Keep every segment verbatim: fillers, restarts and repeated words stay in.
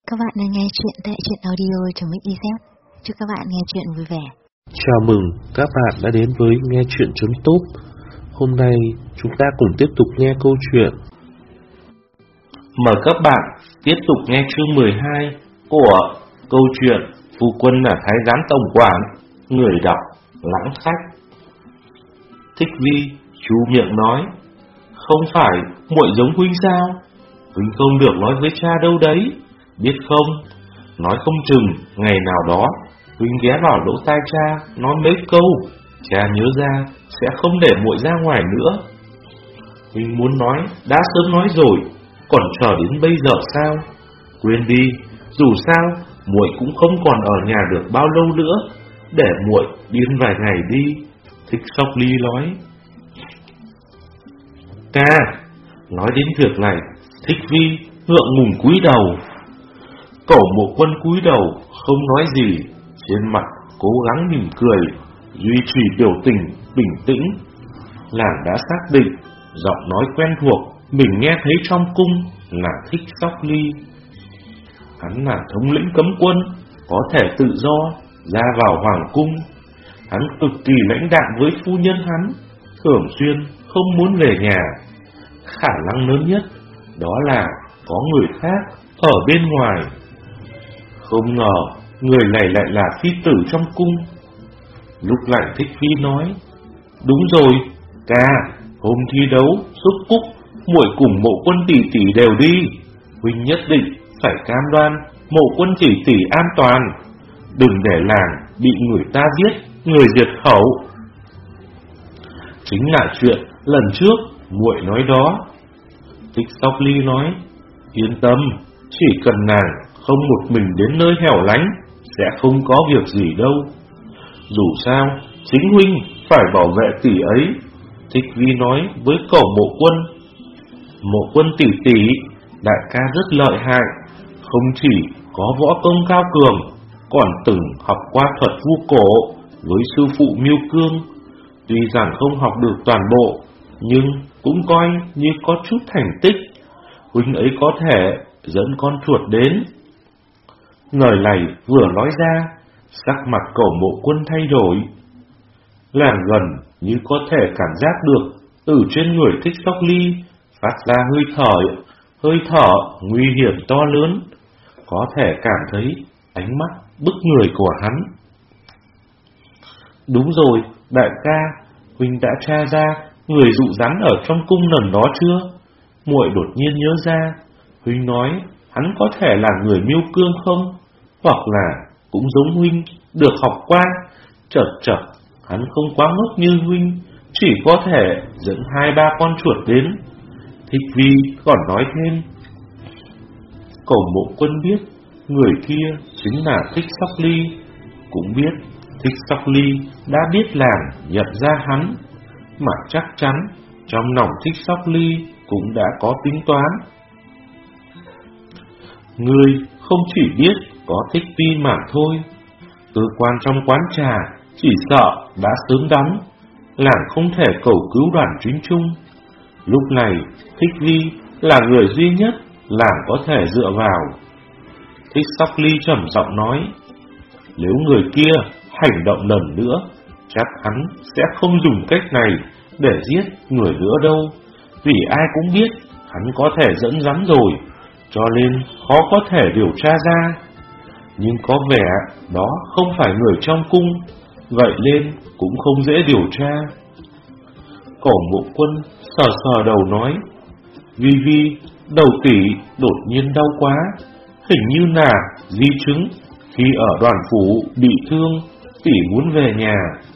Các bạn đang nghe chuyện tại truyện audio trong Mix i zét. Chúc các bạn nghe chuyện vui vẻ. Chào mừng các bạn đã đến với nghe chuyện.top. Hôm nay chúng ta cùng tiếp tục nghe câu chuyện. Mời các bạn tiếp tục nghe chương mười hai của câu chuyện Phu quân là thái giám tổng quản. Người đọc Lãng Khách. Thích Vi chú miệng nói: Không phải muội giống huynh sao? Huynh không được nói với cha đâu đấy, biết không? Nói không chừng ngày nào đó huynh ghé vào lỗ tai cha nói mấy câu, cha nhớ ra sẽ không để muội ra ngoài nữa. Huynh muốn nói đã sớm nói rồi, còn chờ đến bây giờ sao? Quên đi, dù sao muội cũng không còn ở nhà được bao lâu nữa, để muội điên vài ngày đi. Thích Sóc Ly nói. Ca, nói đến việc này, Thích Vi ngượng ngùng cúi đầu. Cẩu Mộ Quân cúi đầu không nói gì, trên mặt cố gắng mỉm cười, duy trì biểu tình bình tĩnh. Làng đã xác định giọng nói quen thuộc mình nghe thấy trong cung là Thích Sóc Ly. Hắn là thống lĩnh cấm quân, có thể tự do ra vào hoàng cung. Hắn cực kỳ lãnh đạm với phu nhân hắn, thường xuyên không muốn về nhà. Khả năng lớn nhất đó là có người khác ở bên ngoài. Không ngờ người này lại là phi tử trong cung. Lúc lại Thích Vi nói: Đúng rồi, ca, hôm thi đấu xuất cúc, muội cùng Mộ Quân tỷ tỷ đều đi. Huynh nhất định phải cam đoan Mộ Quân tỷ tỷ an toàn, đừng để làng bị người ta giết, người diệt khẩu. Chính là chuyện lần trước muội nói đó. Thích Sóc Ly nói: Yên tâm, chỉ cần nàng không một mình đến nơi hẻo lánh, sẽ không có việc gì đâu. Dù sao, chính huynh phải bảo vệ tỷ ấy. Thích Vi nói với Cẩu Mộ Quân. Mộ Quân tỷ tỷ, đại ca rất lợi hại, không chỉ có võ công cao cường, còn từng học qua thuật vu cổ với sư phụ Miêu Cương. Tuy rằng không học được toàn bộ, nhưng cũng coi như có chút thành tích. Huynh ấy có thể dẫn con chuột đến. Lời này vừa nói ra, sắc mặt Cẩu Mộ Quân thay đổi. Làng gần như có thể cảm giác được từ trên người Thích Sóc Ly phát ra hơi thở, hơi thở nguy hiểm to lớn, có thể cảm thấy ánh mắt bức người của hắn. Đúng rồi, đại ca, huynh đã tra ra người dụ rắn ở trong cung lần đó chưa? Muội đột nhiên nhớ ra, huynh nói hắn có thể là người Miêu Cương không? Hoặc là cũng giống huynh được học qua. Chợt chợt, hắn không quá ngốc như huynh, chỉ có thể dẫn hai ba con chuột đến. Thích Vi còn nói thêm. Cẩu Mộ Quân biết người kia chính là Thích Sóc Ly, cũng biết Thích Sóc Ly đã biết làng nhận ra hắn, mà chắc chắn trong lòng Thích Sóc Ly cũng đã có tính toán. Ngươi không chỉ biết có Thích Vi mà thôi, cơ quan trong quán trà chỉ sợ đã sớm đóng, làng không thể cầu cứu đoàn chính trung. Lúc này Thích Vi là người duy nhất làng có thể dựa vào. Thích Sóc Ly trầm giọng nói: Nếu người kia hành động lần nữa, chắc hắn sẽ không dùng cách này để giết người nữa đâu, vì ai cũng biết hắn có thể dẫn rắn rồi, cho nên khó có thể điều tra ra. Nhưng có vẻ đó không phải người trong cung, vậy nên cũng không dễ điều tra. Cẩu Mộ Quân sờ sờ đầu nói: Vi Vi, đầu tỷ đột nhiên đau quá, hình như là di chứng khi ở đoàn phủ bị thương, tỷ muốn về nhà.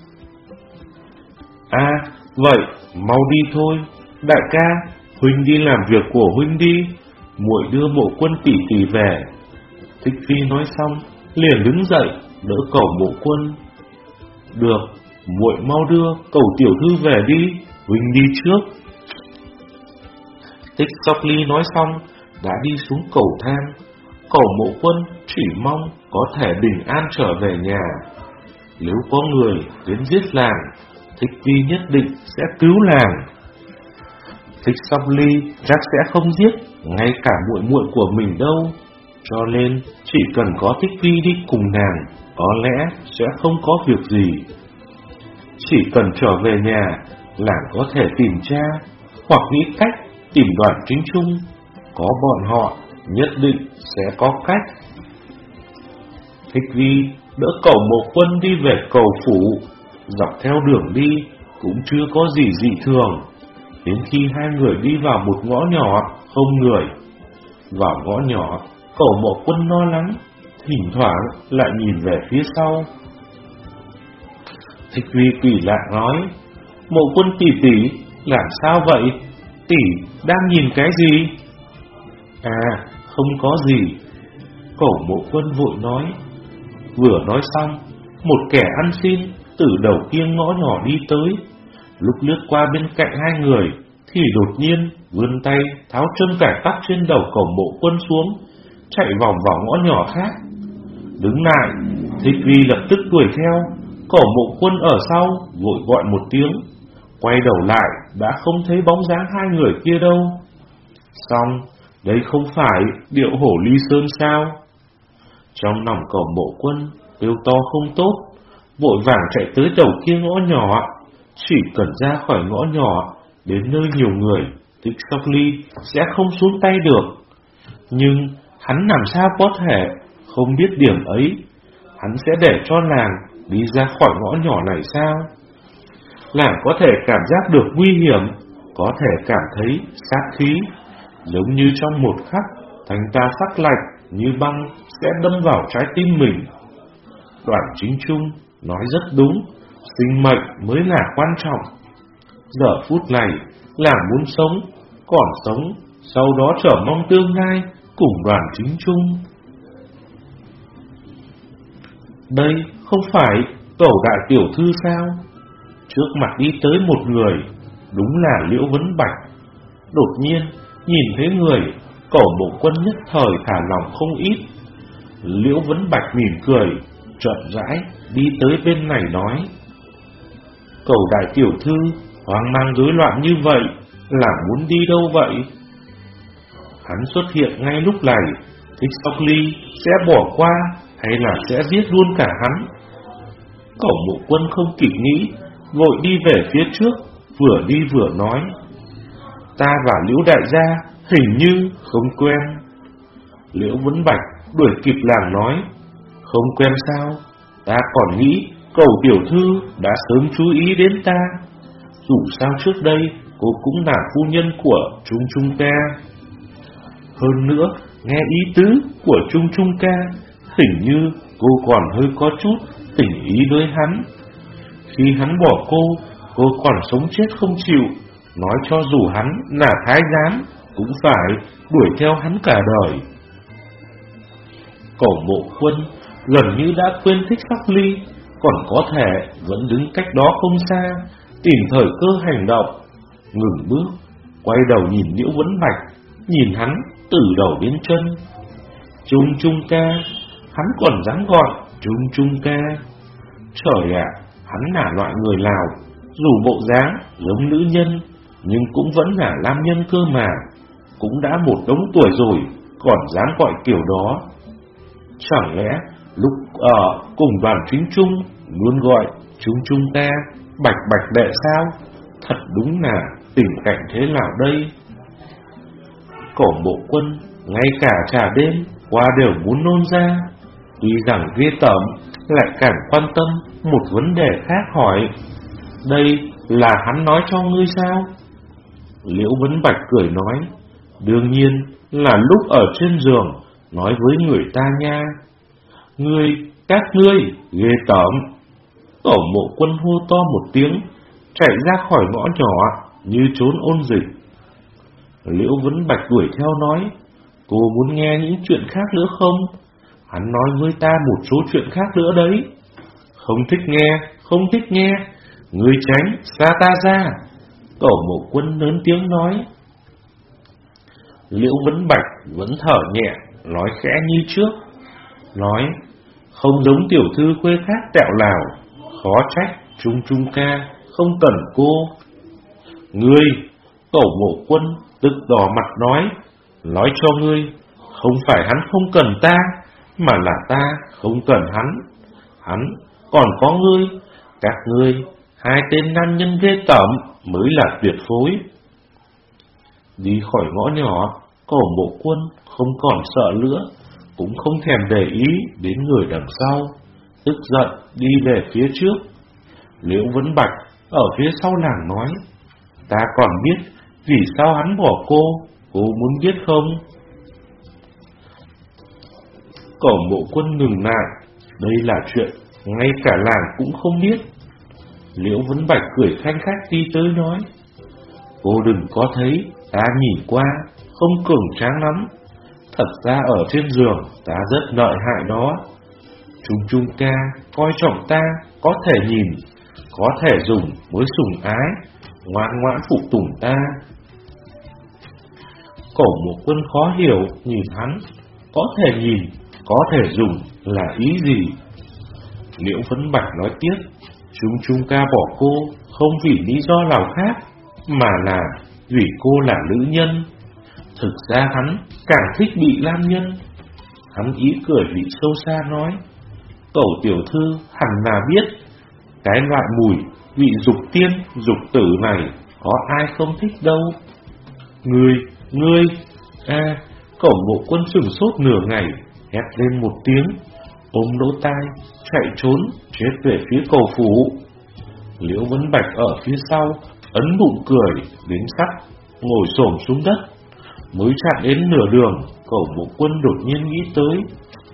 À, vậy mau đi thôi, đại ca, huynh đi làm việc của huynh đi, muội đưa Mộ Quân tỷ tỷ về. Thích Vi nói xong liền đứng dậy đỡ Cẩu Mộ Quân. Được, muội mau đưa Cẩu tiểu thư về đi, huynh đi trước. Thích Sóc Ly nói xong đã đi xuống cầu thang. Cẩu Mộ Quân chỉ mong có thể bình an trở về nhà. Nếu có người đến giết làng, Thích Vi nhất định sẽ cứu làng. Thích Sóc Ly chắc sẽ không giết ngay cả muội muội của mình đâu. cho nên chỉ cần có Thích Vi đi cùng nàng, có lẽ sẽ không có việc gì. Chỉ cần trở về nhà, làng có thể tìm cha, hoặc nghĩ cách tìm Đoàn Chính Trung. Có bọn họ, nhất định sẽ có cách. Thích Vi đỡ Cẩu Mộ Quân đi về cầu phủ. Dọc theo đường đi cũng chưa có gì dị thường, đến khi hai người đi vào một ngõ nhỏ không người. Vào ngõ nhỏ, Cẩu Mộ Quân lo lắng, thỉnh thoảng lại nhìn về phía sau. Thích Vi kỳ lạ nói: Mộ Quân tỷ tỷ, làm sao vậy? Tỷ đang nhìn cái gì? À, không có gì. Cẩu Mộ Quân vội nói. Vừa nói xong, một kẻ ăn xin từ đầu kia ngõ nhỏ đi tới. Lúc lướt qua bên cạnh hai người thì đột nhiên vươn tay tháo châm cải tóc trên đầu Cẩu Mộ Quân xuống, chạy vòng vào ngõ nhỏ khác. Đứng lại, Thích Vi lập tức đuổi theo. Cẩu Mộ Quân ở sau vội gọi một tiếng, quay đầu lại đã không thấy bóng dáng hai người kia đâu. Xong, đây không phải Điệu Hổ Ly Sơn sao? Trong lòng Cẩu Mộ Quân kêu to không tốt, vội vàng chạy tới đầu kia ngõ nhỏ. Chỉ cần ra khỏi ngõ nhỏ đến nơi nhiều người, Thích Sóc Ly sẽ không xuống tay được. Nhưng hắn làm sao có thể không biết điểm ấy? Hắn sẽ để cho nàng đi ra khỏi ngõ nhỏ này sao? Nàng có thể cảm giác được nguy hiểm, có thể cảm thấy sát khí, giống như trong một khắc thanh ta sắc lạnh như băng sẽ đâm vào trái tim mình. Đoàn Chính Trung nói rất đúng, sinh mệnh mới là quan trọng. Giờ phút này, nàng muốn sống, còn sống, sau đó chờ mong tương lai cùng Đoàn Chính Trung. Đây không phải Cẩu đại tiểu thư sao? Trước mặt đi tới một người, đúng là Liễu Vấn Bạch. Đột nhiên nhìn thấy người, Cẩu Mộ Quân nhất thời thả lòng không ít. Liễu Vấn Bạch mỉm cười, chậm rãi đi tới bên này nói: Cẩu đại tiểu thư hoang mang rối loạn như vậy là muốn đi đâu vậy? Hắn xuất hiện ngay lúc này, Thích Sóc Ly sẽ bỏ qua hay là sẽ giết luôn cả hắn? Cẩu Mộ Quân không kịp nghĩ, vội đi về phía trước, vừa đi vừa nói: Ta và Liễu đại gia hình như không quen. Liễu Vấn Bạch đuổi kịp làng nói: Không quen sao? Ta còn nghĩ Cẩu tiểu thư đã sớm chú ý đến ta. Dù sao trước đây cô cũng là phu nhân của Trung Trung ca. Hơn nữa, nghe ý tứ của Trung Trung ca, hình như cô còn hơi có chút tình ý với hắn. Khi hắn bỏ cô, cô còn sống chết không chịu, nói cho dù hắn là thái giám cũng phải đuổi theo hắn cả đời. Cẩu Mộ Quân gần như đã quên Thích Sóc Ly, còn có thể vẫn đứng cách đó không xa, tìm thời cơ hành động. Ngừng bước, quay đầu nhìn Liễu Vấn Bạch, nhìn hắn từ đầu đến chân. Trung Trung ca, hắn còn dám gọi Trung Trung ca. Trời ạ, hắn là loại người nào, dù bộ dáng giống nữ nhân, nhưng cũng vẫn là nam nhân cơ mà. Cũng đã một đống tuổi rồi, còn dám gọi kiểu đó. Chẳng lẽ lúc ở cùng Đoàn Chính Trung luôn gọi Trung Trung ca, Bạch Bạch đệ sao? Thật đúng là tình cảnh thế nào đây? Cẩu Mộ Quân ngay cả trà đêm qua đều muốn nôn ra. Tuy rằng ghê tởm, lại càng quan tâm một vấn đề khác hỏi: Đây là hắn nói cho ngươi sao? Liễu Vấn Bạch cười nói: Đương nhiên là lúc ở trên giường nói với người ta nha. Ngươi, các ngươi, ghê tởm. Cẩu Mộ Quân hô to một tiếng, chạy ra khỏi ngõ nhỏ như trốn ôn dịch. Liễu Vấn Bạch đuổi theo nói: Cô muốn nghe những chuyện khác nữa không? Hắn nói với ta một số chuyện khác nữa đấy. Không thích nghe, không thích nghe, ngươi tránh xa ta ra. Cẩu Mộ Quân lớn tiếng nói. Liễu Vấn Bạch vẫn thở nhẹ, nói khẽ như trước, nói: Không giống tiểu thư quê khác tẹo lào, khó trách Trung Trung ca không cần cô. Ngươi, Cẩu Mộ Quân tức đỏ mặt nói: Nói cho ngươi, Không phải hắn không cần ta, mà là ta không cần hắn. Hắn còn có ngươi, các ngươi, hai tên nam nhân ghê tởm mới là tuyệt phối. Đi khỏi ngõ nhỏ, Cổ Mộ Quân không còn sợ nữa, cũng không thèm để ý đến người đằng sau, tức giận đi về phía trước. Liễu Vấn Bạch ở phía sau làng nói: ta còn biết vì sao hắn bỏ cô, cô muốn biết không? Cổ Mộ Quân ngừng lại, đây là chuyện ngay cả làng cũng không biết. Liễu Vấn Bạch cười khanh khách đi tới nói: cô đừng có thấy ta nhìn qua không cường tráng lắm, thật ra ở trên giường ta rất lợi hại đó. Trung Trung ca coi trọng ta, có thể nhìn, có thể dùng mới sủng ái, ngoan ngoãn phục tùng ta. Cổ Mộ Quân khó hiểu nhìn hắn, có thể nhìn, có thể dùng là ý gì? Liễu Vấn Bạch nói tiếp: Trung Trung ca bỏ cô không vì lý do nào khác, mà là vì cô là nữ nhân. Thực ra hắn càng thích bị nam nhân. Hắn ý cười vị sâu xa nói: Cẩu tiểu thư hẳn là biết, cái loại mùi vị dục tiên, dục tử này có ai không thích đâu. Ngươi, ngươi, a, Cẩu Mộ Quân sửng sốt nửa ngày, hét lên một tiếng, ôm lỗ tai, chạy trốn, chết về phía cầu phủ. Liễu Vấn Bạch ở phía sau, ấn bụng cười, đến sắp, ngồi xổm xuống đất. Mới chạm đến nửa đường, Cẩu Mộ Quân đột nhiên nghĩ tới.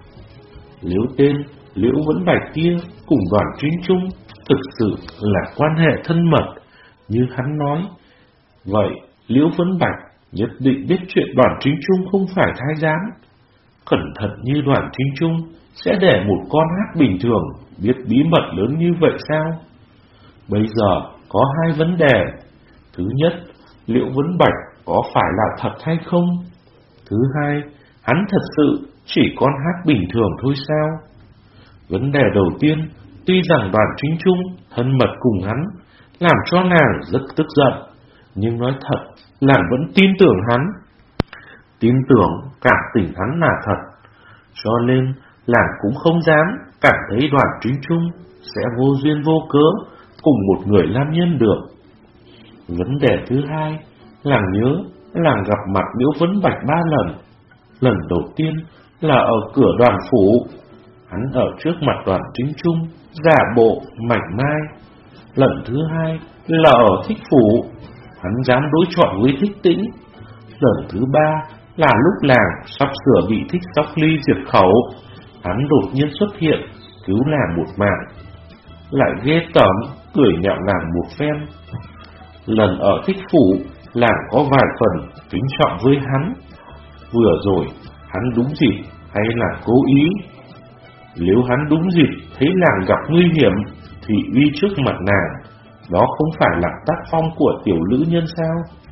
Liễu tên, Liễu Vấn Bạch kia cùng Đoàn Chính Trung thực sự là quan hệ thân mật, như hắn nói. Vậy, Liễu Vấn Bạch nhất định biết chuyện Đoàn Chính Trung không phải thái giám. Cẩn thận như Đoàn Chính Trung sẽ để một con hát bình thường biết bí mật lớn như vậy sao? Bây giờ có hai vấn đề. Thứ nhất, Liễu Vấn Bạch có phải là thật hay không? Thứ hai, hắn thật sự chỉ con hát bình thường thôi sao? Vấn đề đầu tiên, tuy rằng Đoàn Chính Trung thân mật cùng hắn, làm cho nàng rất tức giận, nhưng nói thật, nàng vẫn tin tưởng hắn. Tin tưởng cảm tình hắn là thật, cho nên nàng cũng không dám cảm thấy Đoàn Chính Trung sẽ vô duyên vô cớ cùng một người nam nhân được. Vấn đề thứ hai, nàng nhớ nàng gặp mặt Liễu Vấn Bạch ba lần. Lần đầu tiên là ở cửa Đoàn phủ, hắn ở trước mặt Đoàn Chính Trung giả bộ mảnh mai. Lần thứ hai là ở Thích phủ, hắn dám đối chọi với Thích Tĩnh. Lần thứ ba là lúc làng sắp sửa bị Thích Sóc Ly diệt khẩu, hắn đột nhiên xuất hiện cứu làng một mạng, lại ghê tởm cười nhạo làng một phen. Lần ở Thích phủ, làng có vài phần kính trọng với hắn. Vừa rồi hắn đúng dịp hay là cố ý? Nếu hắn đúng dịp thấy làng gặp nguy hiểm thì uy trước mặt nàng, đó không phải là tác phong của tiểu nữ nhân sao?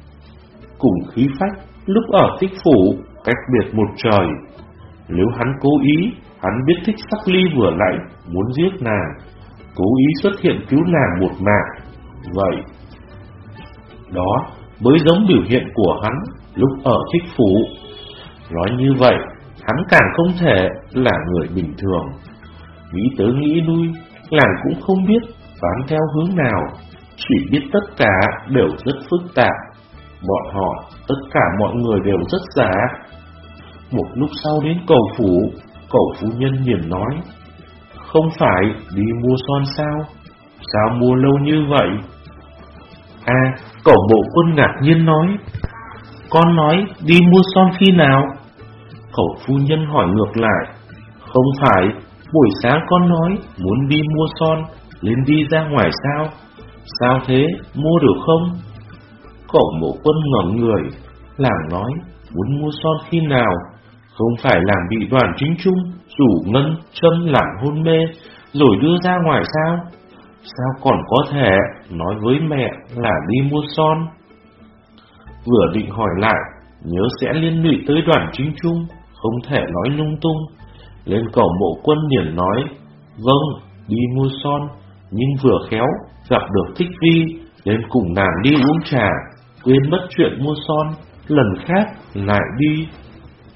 Cùng khí phách lúc ở Thích phủ cách biệt một trời. Nếu hắn cố ý, hắn biết Thích Sắc Ly vừa nãy muốn giết nàng, cố ý xuất hiện cứu nàng một mạng, vậy đó mới giống biểu hiện của hắn lúc ở Thích phủ. Nói như vậy, hắn càng không thể là người bình thường. Nghĩ tới nghĩ lui, làng cũng không biết phán theo hướng nào, chỉ biết tất cả đều rất phức tạp. Bọn họ, tất cả mọi người đều rất giả. Một lúc sau đến cầu phủ, Cẩu phu nhân liền nói: Không phải đi mua son sao? Sao mua lâu như vậy? À, Cẩu Mộ Quân ngạc nhiên nói: Con nói đi mua son khi nào? Cẩu phu nhân hỏi ngược lại: Không phải buổi sáng con nói muốn đi mua son, lên đi ra ngoài sao? Sao thế, mua được không? Cẩu Mộ Quân ngẩn người, làng nói muốn mua son khi nào? Không phải làng bị Đoàn Chính Trung rủ ngân châm làm hôn mê rồi đưa ra ngoài sao? Sao còn có thể nói với mẹ là đi mua son? Vừa định hỏi lại, nhớ sẽ liên lụy tới Đoàn Chính Trung, không thể nói lung tung. Lên Cẩu Mộ Quân liền nói: Vâng, đi mua son, nhưng vừa khéo gặp được Thích Vi, nên cùng nàng đi uống trà, quên mất chuyện mua son, lần khác lại đi.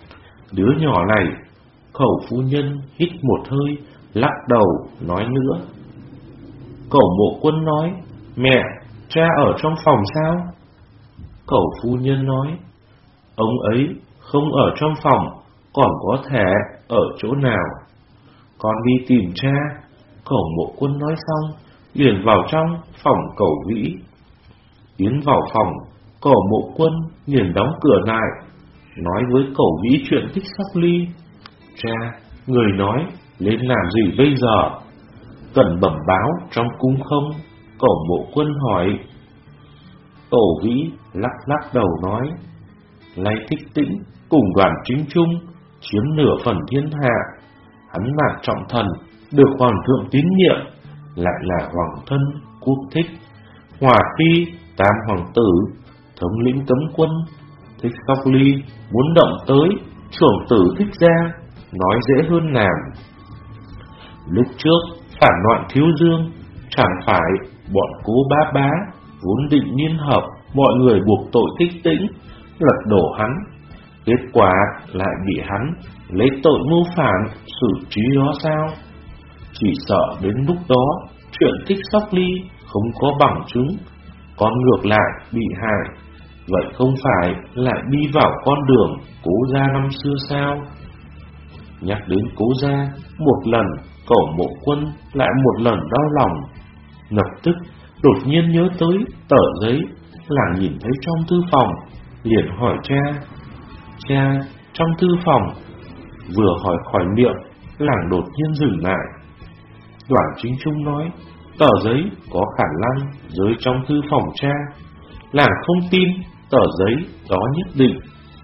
đứa nhỏ này. Cẩu phu nhân hít một hơi, lắc đầu nói nữa. Cẩu Mộ Quân nói, mẹ, cha ở trong phòng sao? Cẩu phu nhân nói, ông ấy không ở trong phòng, còn có thể ở chỗ nào? Con đi tìm cha. Cẩu Mộ Quân nói xong, liền vào trong phòng Cẩu Vĩ. Tiến vào phòng, Cẩu Mộ Quân liền đóng cửa lại, nói với Cẩu Vĩ chuyện Tích Sóc Ly. Cha, người nói, lên làm gì bây giờ? Cần bẩm báo trong cung không? Cẩu Mộ Quân hỏi. Cẩu Vĩ lắc lắc đầu nói, Lay Thích Tĩnh cùng Đoàn Chính Trung chiếm nửa phần thiên hạ. Hắn là trọng thần, được hoàng thượng tín nhiệm, lại là hoàng thân quốc thích, Hòa Phi, tam hoàng tử, thống lĩnh cấm quân. Thích Sóc Ly muốn động tới trưởng tử Thích gia, nói dễ hơn làm. Lúc trước phản loạn Thiếu Dương, chẳng phải bọn Cố Bá Bá vốn định liên hợp mọi người buộc tội Thích Tĩnh, lật đổ hắn. Kết quả lại bị hắn lấy tội mưu phản xử trí đó sao? Chỉ sợ đến lúc đó chuyện Thích Sóc Ly không có bằng chứng, còn ngược lại bị hại. Vậy không phải lại đi vào con đường Cố gia năm xưa sao? Nhắc đến Cố gia, một lần Cẩu Mộ Quân lại một lần đau lòng. Lập tức đột nhiên nhớ tới tờ giấy làng nhìn thấy trong thư phòng, liền hỏi cha. Cha, trong thư phòng. Vừa hỏi khỏi miệng, làng đột nhiên dừng lại. Đoàn Chính Trung nói, tờ giấy có khả năng rơi trong thư phòng cha. Làng không tin tờ giấy đó nhất định.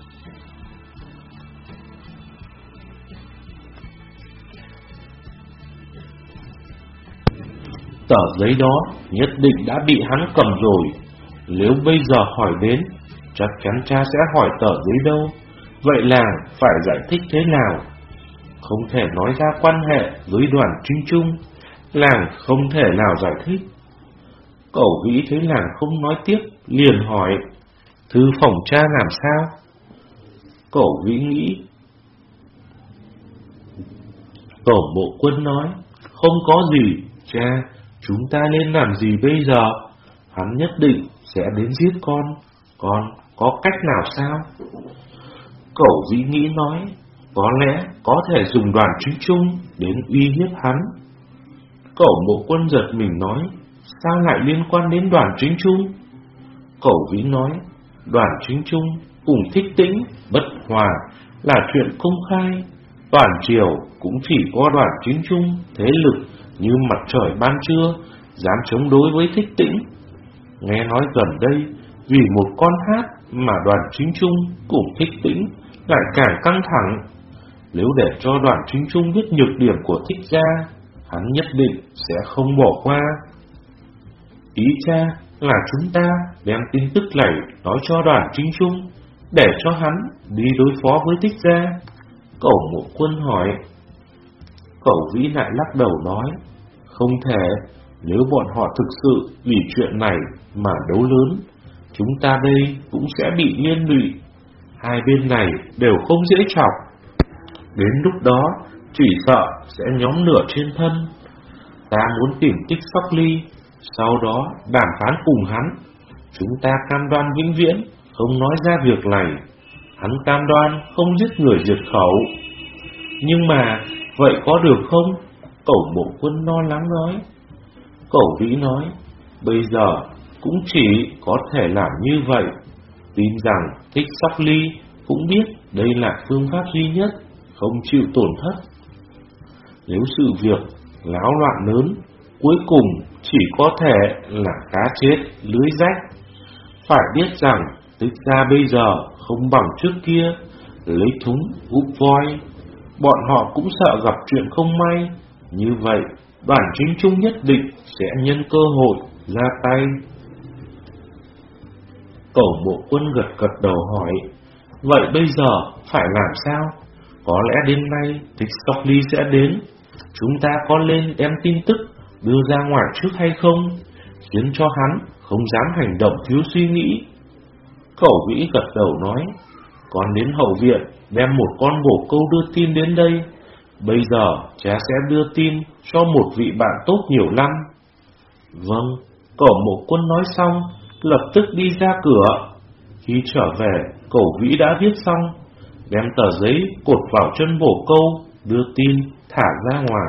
Tờ giấy đó nhất định đã bị hắn cầm rồi. Nếu bây giờ hỏi đến, chắc chắn cha sẽ hỏi tờ giấy đâu. Vậy làng phải giải thích thế nào? Không thể nói ra quan hệ với Đoàn Chính Trung, làng không thể nào giải thích. Cẩu Vĩ thấy làng không nói tiếp, liền hỏi, thư phòng cha làm sao? Cẩu Vĩ nghĩ. Cẩu Mộ Quân nói, không có gì, cha, chúng ta nên làm gì bây giờ? Hắn nhất định sẽ đến giết con, con có cách nào sao? Cẩu Vĩ nghĩ nói, có lẽ có thể dùng Đoàn Chính Trung đến uy hiếp hắn. Cẩu Mộ Quân giật mình nói, sao lại liên quan đến Đoàn Chính Trung? Cẩu Vĩ nói, Đoàn Chính Trung cùng Thích Tĩnh bất hòa là chuyện công khai. Toàn triều cũng chỉ có Đoàn Chính Trung thế lực như mặt trời ban trưa, dám chống đối với Thích Tĩnh. Nghe nói gần đây, vì một con hát mà Đoàn Chính Trung cùng Thích Tĩnh lại càng căng thẳng. Nếu để cho Đoàn Chính Trung biết nhược điểm của Thích gia, hắn nhất định sẽ không bỏ qua. Ý cha là chúng ta đem tin tức này nói cho Đoàn Chính Trung, để cho hắn đi đối phó với Thích gia. Cẩu Mộ Quân hỏi. Cẩu Vĩ lại lắc đầu nói, không thể. Nếu bọn họ thực sự vì chuyện này mà đấu lớn, chúng ta đây cũng sẽ bị liên lụy. Hai bên này đều không dễ chọc. Đến lúc đó chỉ sợ sẽ nhóm lửa trên thân. Ta muốn tìm Tích Sóc Ly, sau đó đàm phán cùng hắn. Chúng ta cam đoan vĩnh viễn không nói ra việc này. Hắn cam đoan không giết người diệt khẩu. Nhưng mà vậy có được không? Cẩu Mộ Quân lo lắng nói. Cẩu Vĩ nói, bây giờ cũng chỉ có thể làm như vậy. Tin rằng Tích Sóc Ly cũng biết đây là phương pháp duy nhất, không chịu tổn thất. Nếu sự việc náo loạn lớn, cuối cùng chỉ có thể là cá chết lưới rách. Phải biết rằng Tích gia bây giờ không bằng trước kia, lấy thúng úp voi. Bọn họ cũng sợ gặp chuyện không may. Như vậy Đoàn Chính Trung nhất định sẽ nhân cơ hội ra tay. Cẩu Mộ Quân gật gật đầu hỏi, vậy bây giờ phải làm sao? Có lẽ đêm nay Tích Sóc Ly sẽ đến. Chúng ta có lên đem tin tức đưa ra ngoài trước hay không, khiến cho hắn không dám hành động thiếu suy nghĩ? Cẩu Vĩ gật đầu nói, Còn đến hậu viện đem một con bồ câu đưa tin đến đây. Bây giờ cha sẽ đưa tin cho một vị bạn tốt nhiều năm. Vâng, Cẩu Mộ Quân nói xong, lập tức đi ra cửa. Khi trở về, Cẩu Vĩ đã viết xong, đem tờ giấy cột vào chân bồ câu, đưa tin, thả ra ngoài.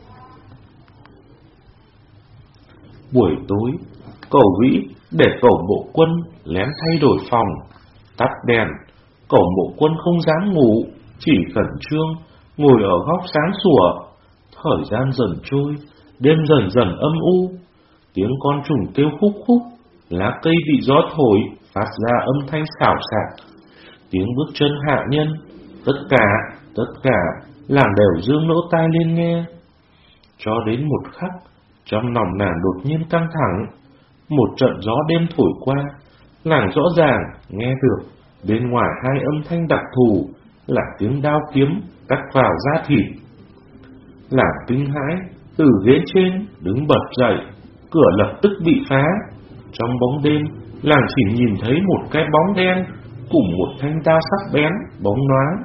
Buổi tối, Cẩu Vĩ để Cẩu Mộ Quân lén thay đổi phòng, tắt đèn. Cẩu Mộ Quân không dám ngủ, chỉ khẩn trương ngồi ở góc sáng sủa. Thời gian dần trôi, đêm dần dần âm u. Tiếng con trùng kêu khúc khúc, lá cây bị gió thổi phát ra âm thanh xào xạc. Tiếng bước chân hạ nhân, tất cả, tất cả làng đều dương lỗ tai lên nghe. Cho đến một khắc, trong lòng nàng đột nhiên căng thẳng. Một trận gió đêm thổi qua, nàng rõ ràng nghe được bên ngoài hai âm thanh đặc thù là tiếng đao kiếm cắt vào da thịt. Nàng kinh hãi, từ ghế trên đứng bật dậy, cửa lập tức bị phá. Trong bóng đêm, nàng chỉ nhìn thấy một cái bóng đen cùng một thanh đao sắc bén bóng loáng.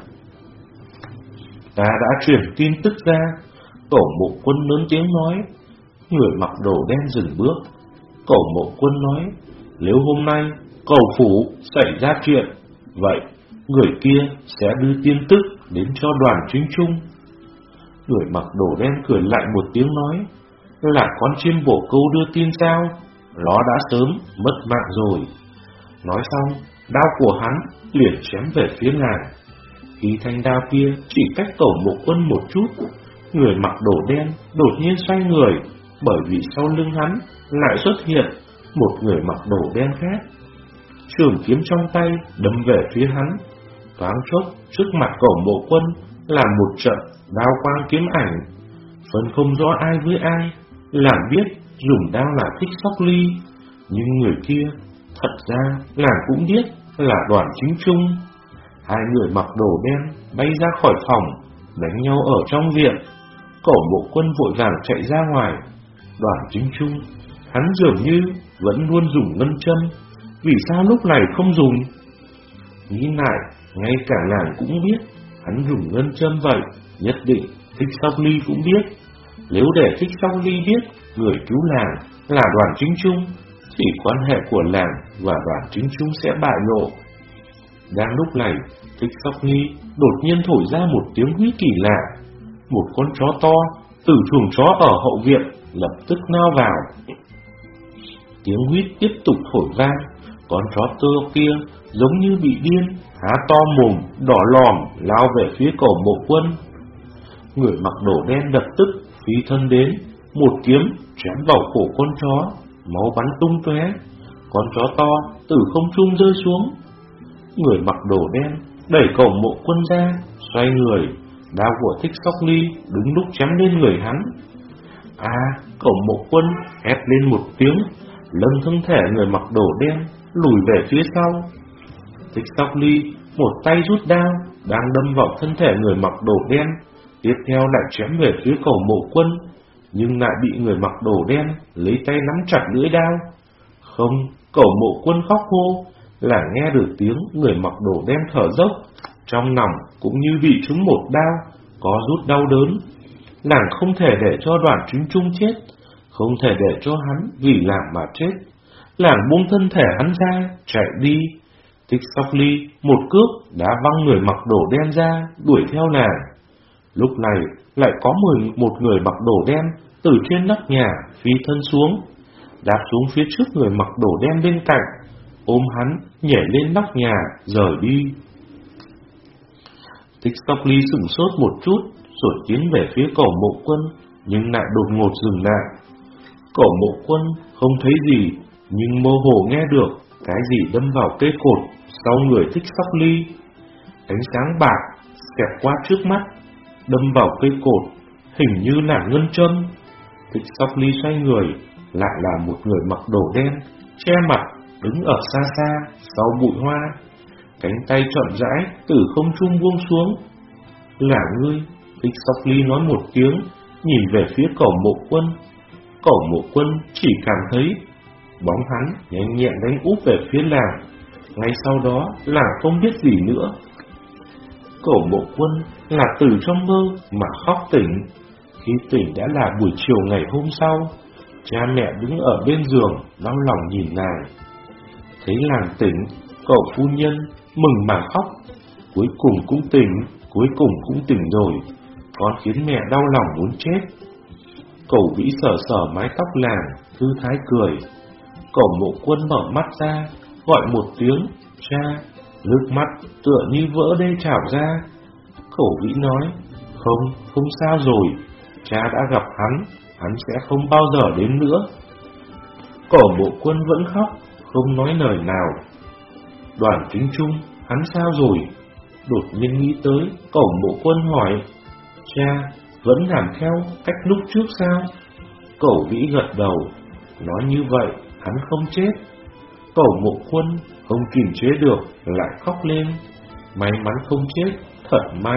Ta đã truyền tin tức ra. Cẩu Mộ Quân lớn tiếng nói. Người mặc đồ đen dừng bước. Cẩu Mộ Quân nói, nếu hôm nay Cẩu phủ xảy ra chuyện, vậy người kia sẽ đưa tin tức đến cho Đoàn Chính Trung. Người mặc đồ đen cười lại một tiếng nói, là con chim bồ câu đưa tin sao? Nó đã sớm mất mạng rồi. Nói xong, đao của hắn liền chém về phía nàng. Khi thanh đao kia chỉ cách Cẩu Mộ Quân một chút, người mặc đồ đen đột nhiên xoay người, bởi vì sau lưng hắn lại xuất hiện một người mặc đồ đen khác. Trường kiếm trong tay đâm về phía hắn. Thoáng chốc trước mặt Cẩu Mộ Quân là một trận đao quang kiếm ảnh, phân không rõ ai với ai. Làm biết dùng đao là Thích Sóc Ly, nhưng người kia thật ra nàng cũng biết là Đoàn Chính Trung. Hai người mặc đồ đen bay ra khỏi phòng, đánh nhau ở trong viện. Cẩu Mộ Quân vội vàng chạy ra ngoài. Đoàn Chính Trung, hắn dường như vẫn luôn dùng ngân châm, vì sao lúc này không dùng? Nghĩ lại, ngay cả nàng cũng biết hắn dùng ngân châm vậy, nhất định Thích Sóc Ly cũng biết. Nếu để Thích Sóc Ly biết người cứu làng là Đoàn Chính Trung, thì quan hệ của làng và Đoàn Chính Trung sẽ bại lộ. Đang lúc này, Thích Sóc Ly đột nhiên thổi ra một tiếng huýt kỳ lạ. Một con chó to từ chuồng chó ở hậu viện lập tức lao vào. Tiếng huýt tiếp tục thổi vang. Con chó tơ kia giống như bị điên, há to mồm, đỏ lòm lao về phía Cẩu Mộ Quân. Người mặc đồ đen lập tức phi thân đến, một kiếm chém vào cổ con chó, máu bắn tung tóe. Con chó to từ không trung rơi xuống. Người mặc đồ đen đẩy Cẩu Mộ Quân ra, xoay người, đao của Thích Sóc Ly đúng lúc chém lên người hắn. À, Cẩu Mộ Quân hét lên một tiếng, lâng thân thể người mặc đồ đen lùi về phía sau. Thích Sóc Ly một tay rút đao, đang đâm vào thân thể người mặc đồ đen, tiếp theo lại chém về phía Cẩu Mộ Quân, nhưng lại bị người mặc đồ đen lấy tay nắm chặt lưỡi đao. Không, Cẩu Mộ Quân khóc hô, là nghe được tiếng người mặc đồ đen thở dốc, trong lòng cũng như bị trúng một đao, có rút đau đớn. Nàng không thể để cho Đoàn Chính Trung chết, không thể để cho hắn vì làm mà chết. Nàng buông thân thể hắn ra, chạy đi. Thích Sóc Ly một cước đá văng người mặc đồ đen ra, đuổi theo nàng. Lúc này lại có mười một người mặc đồ đen từ trên nóc nhà phi thân xuống, đạp xuống phía trước người mặc đồ đen bên cạnh, ôm hắn nhảy lên nóc nhà rời đi. Thích Sóc Ly sửng sốt một chút rồi tiến về phía Cẩu Mộ Quân, nhưng lại đột ngột dừng lại. Cẩu Mộ Quân không thấy gì, nhưng mơ hồ nghe được cái gì đâm vào cây cột sau người Thích Sóc Ly. Ánh sáng bạc xẹt qua trước mắt, đâm vào cây cột, hình như là ngân châm. Thích Sóc Ly xoay người, lại là một người mặc đồ đen, che mặt, đứng ở xa xa, sau bụi hoa. Cánh tay chậm rãi từ không trung buông xuống. Là ngươi? Thích Sóc Ly nói một tiếng, nhìn về phía Cẩu Mộ Quân. Cẩu Mộ Quân chỉ cảm thấy bóng hắn nhanh nhẹn đánh úp về phía làng, ngay sau đó là không biết gì nữa. Cổ Mộ Quân là từ trong mơ mà khóc tỉnh. Khi tỉnh đã là buổi chiều ngày hôm sau. Cha mẹ đứng ở bên giường đau lòng nhìn nàng. Thấy nàng tỉnh, cậu phu nhân mừng mà khóc. Cuối cùng cũng tỉnh, cuối cùng cũng tỉnh rồi. Con khiến mẹ đau lòng muốn chết. Cậu Vĩ sờ sờ mái tóc nàng, thư thái cười. Cậu Mộ Quân mở mắt ra, gọi một tiếng cha. Nước mắt tựa như vỡ đê trào ra. Cậu Vĩ nói, không, không sao rồi. Cha đã gặp hắn, hắn sẽ không bao giờ đến nữa. Cậu Mộ Quân vẫn khóc, không nói lời nào. Đoàn Chính Trung, hắn sao rồi? Đột nhiên nghĩ tới, Cậu Mộ Quân hỏi, cha, vẫn làm theo cách lúc trước sao? Cậu Vĩ gật đầu, nói như vậy, hắn không chết. Cậu Mộ Quân không kìm chế được, lại khóc lên. May mắn không chết, thật may.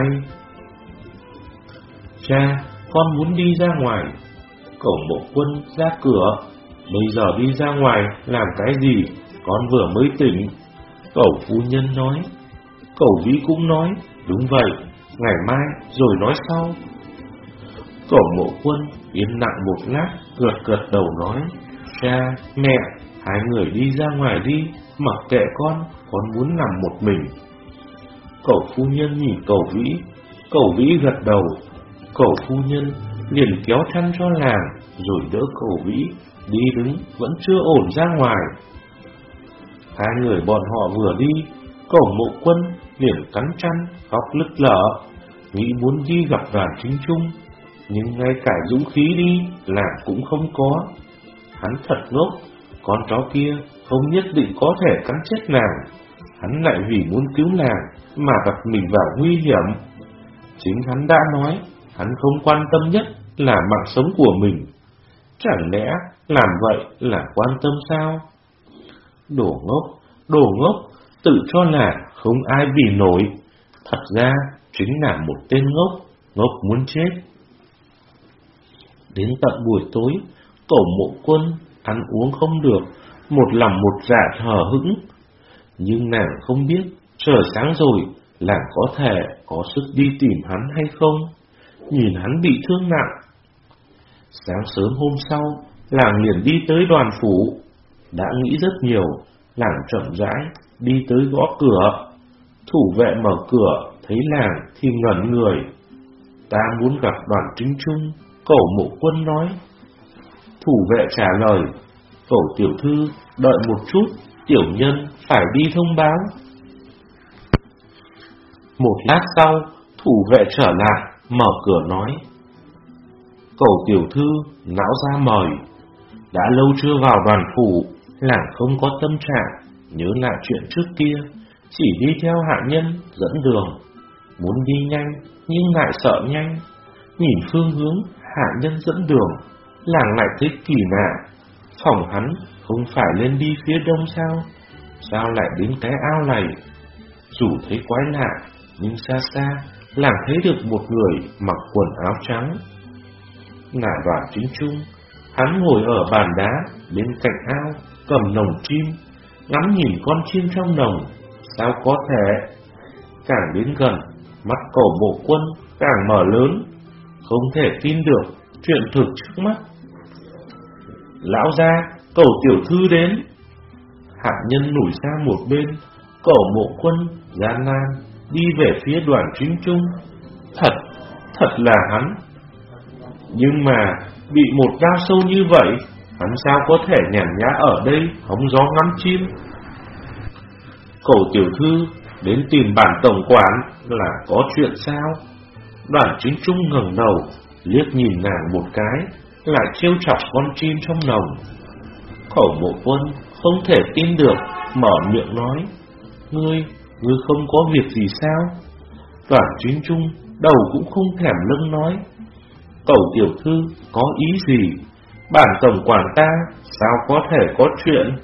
Cha, con muốn đi ra ngoài. Cậu Mộ Quân ra cửa. Bây giờ đi ra ngoài làm cái gì? Con vừa mới tỉnh. Cậu phu nhân nói. Cậu Vĩ cũng nói, đúng vậy, ngày mai rồi nói sau. Cậu Mộ Quân yên lặng một lát, gật gật đầu nói, cha, mẹ, hai người đi ra ngoài đi, mặc kệ con, con muốn nằm một mình. Cậu phu nhân nhìn cậu Vĩ, cậu Vĩ gật đầu. Cậu phu nhân liền kéo chăn cho nàng, rồi đỡ cậu Vĩ đi đứng vẫn chưa ổn ra ngoài. Hai người bọn họ vừa đi, Cậu Mộ Quân liền cắn chăn, khóc nức nở, nghĩ muốn đi gặp Đoàn Chính Trung, nhưng ngay cả dũng khí đi nàng cũng không có. Hắn thật ngốc, con chó kia không nhất định có thể cắn chết nàng. Hắn lại vì muốn cứu nàng mà đặt mình vào nguy hiểm. Chính hắn đã nói, hắn không quan tâm nhất là mạng sống của mình. Chẳng lẽ làm vậy là quan tâm sao? Đồ ngốc, đồ ngốc, tự cho là không ai bị nổi. Thật ra chính là một tên ngốc, ngốc muốn chết. Đến tận buổi tối, Cậu Mộ Quân ăn uống không được, một lòng một dạ hờ hững. Nhưng nàng không biết trời sáng rồi nàng có thể có sức đi tìm hắn hay không. Nhìn hắn bị thương nặng. Sáng sớm hôm sau, nàng liền đi tới đoàn phủ. Đã nghĩ rất nhiều, nàng chậm rãi đi tới gõ cửa. Thủ vệ mở cửa, thấy nàng thì ngẩn người. Ta muốn gặp Đoàn Chính Trung, Cậu Mộ Quân nói. Thủ vệ trả lời, Cậu tiểu thư đợi một chút, tiểu nhân phải đi thông báo. Một lát sau, thủ vệ trở lại, mở cửa nói, Cậu tiểu thư lão ra mời. Đã lâu chưa vào đoàn phủ, nàng không có tâm trạng nhớ lại chuyện trước kia, chỉ đi theo hạ nhân dẫn đường. Muốn đi nhanh nhưng lại sợ nhanh. Nhìn phương hướng hạ nhân dẫn đường, nàng lại thấy kỳ lạ. Phòng hắn không phải lên đi phía đông sao? Sao lại đến cái ao này? Dù thấy quái lạ, nhưng xa xa nàng thấy được một người mặc quần áo trắng. Là Đoàn Chính Trung. Hắn ngồi ở bàn đá bên cạnh ao, cầm lồng chim, ngắm nhìn con chim trong lồng. Sao có thể? Càng đến gần, mắt Cậu Mộ Quân càng mở lớn, không thể tin được chuyện thực trước mắt. Lão gia, Cậu tiểu thư đến. Hạ nhân lùi sang một bên. Cậu Mộ Quân gian nan đi về phía Đoàn Chính Trung. Thật, thật là hắn. Nhưng mà bị một dao sâu như vậy, hắn sao có thể nhàn nhã ở đây hóng gió ngắm chim? Cậu tiểu thư đến tìm bản tổng quản là có chuyện sao? Đoàn Chính Trung ngẩng đầu liếc nhìn nàng một cái, lại trêu chọc con chim trong lồng. Cậu Mộ Quân không thể tin được, mở miệng nói, Ngươi, ngươi không có việc gì sao? Đoàn Chính Trung đầu cũng không thèm lưng nói, Cậu tiểu thư có ý gì? Bản tổng quản ta sao có thể có chuyện?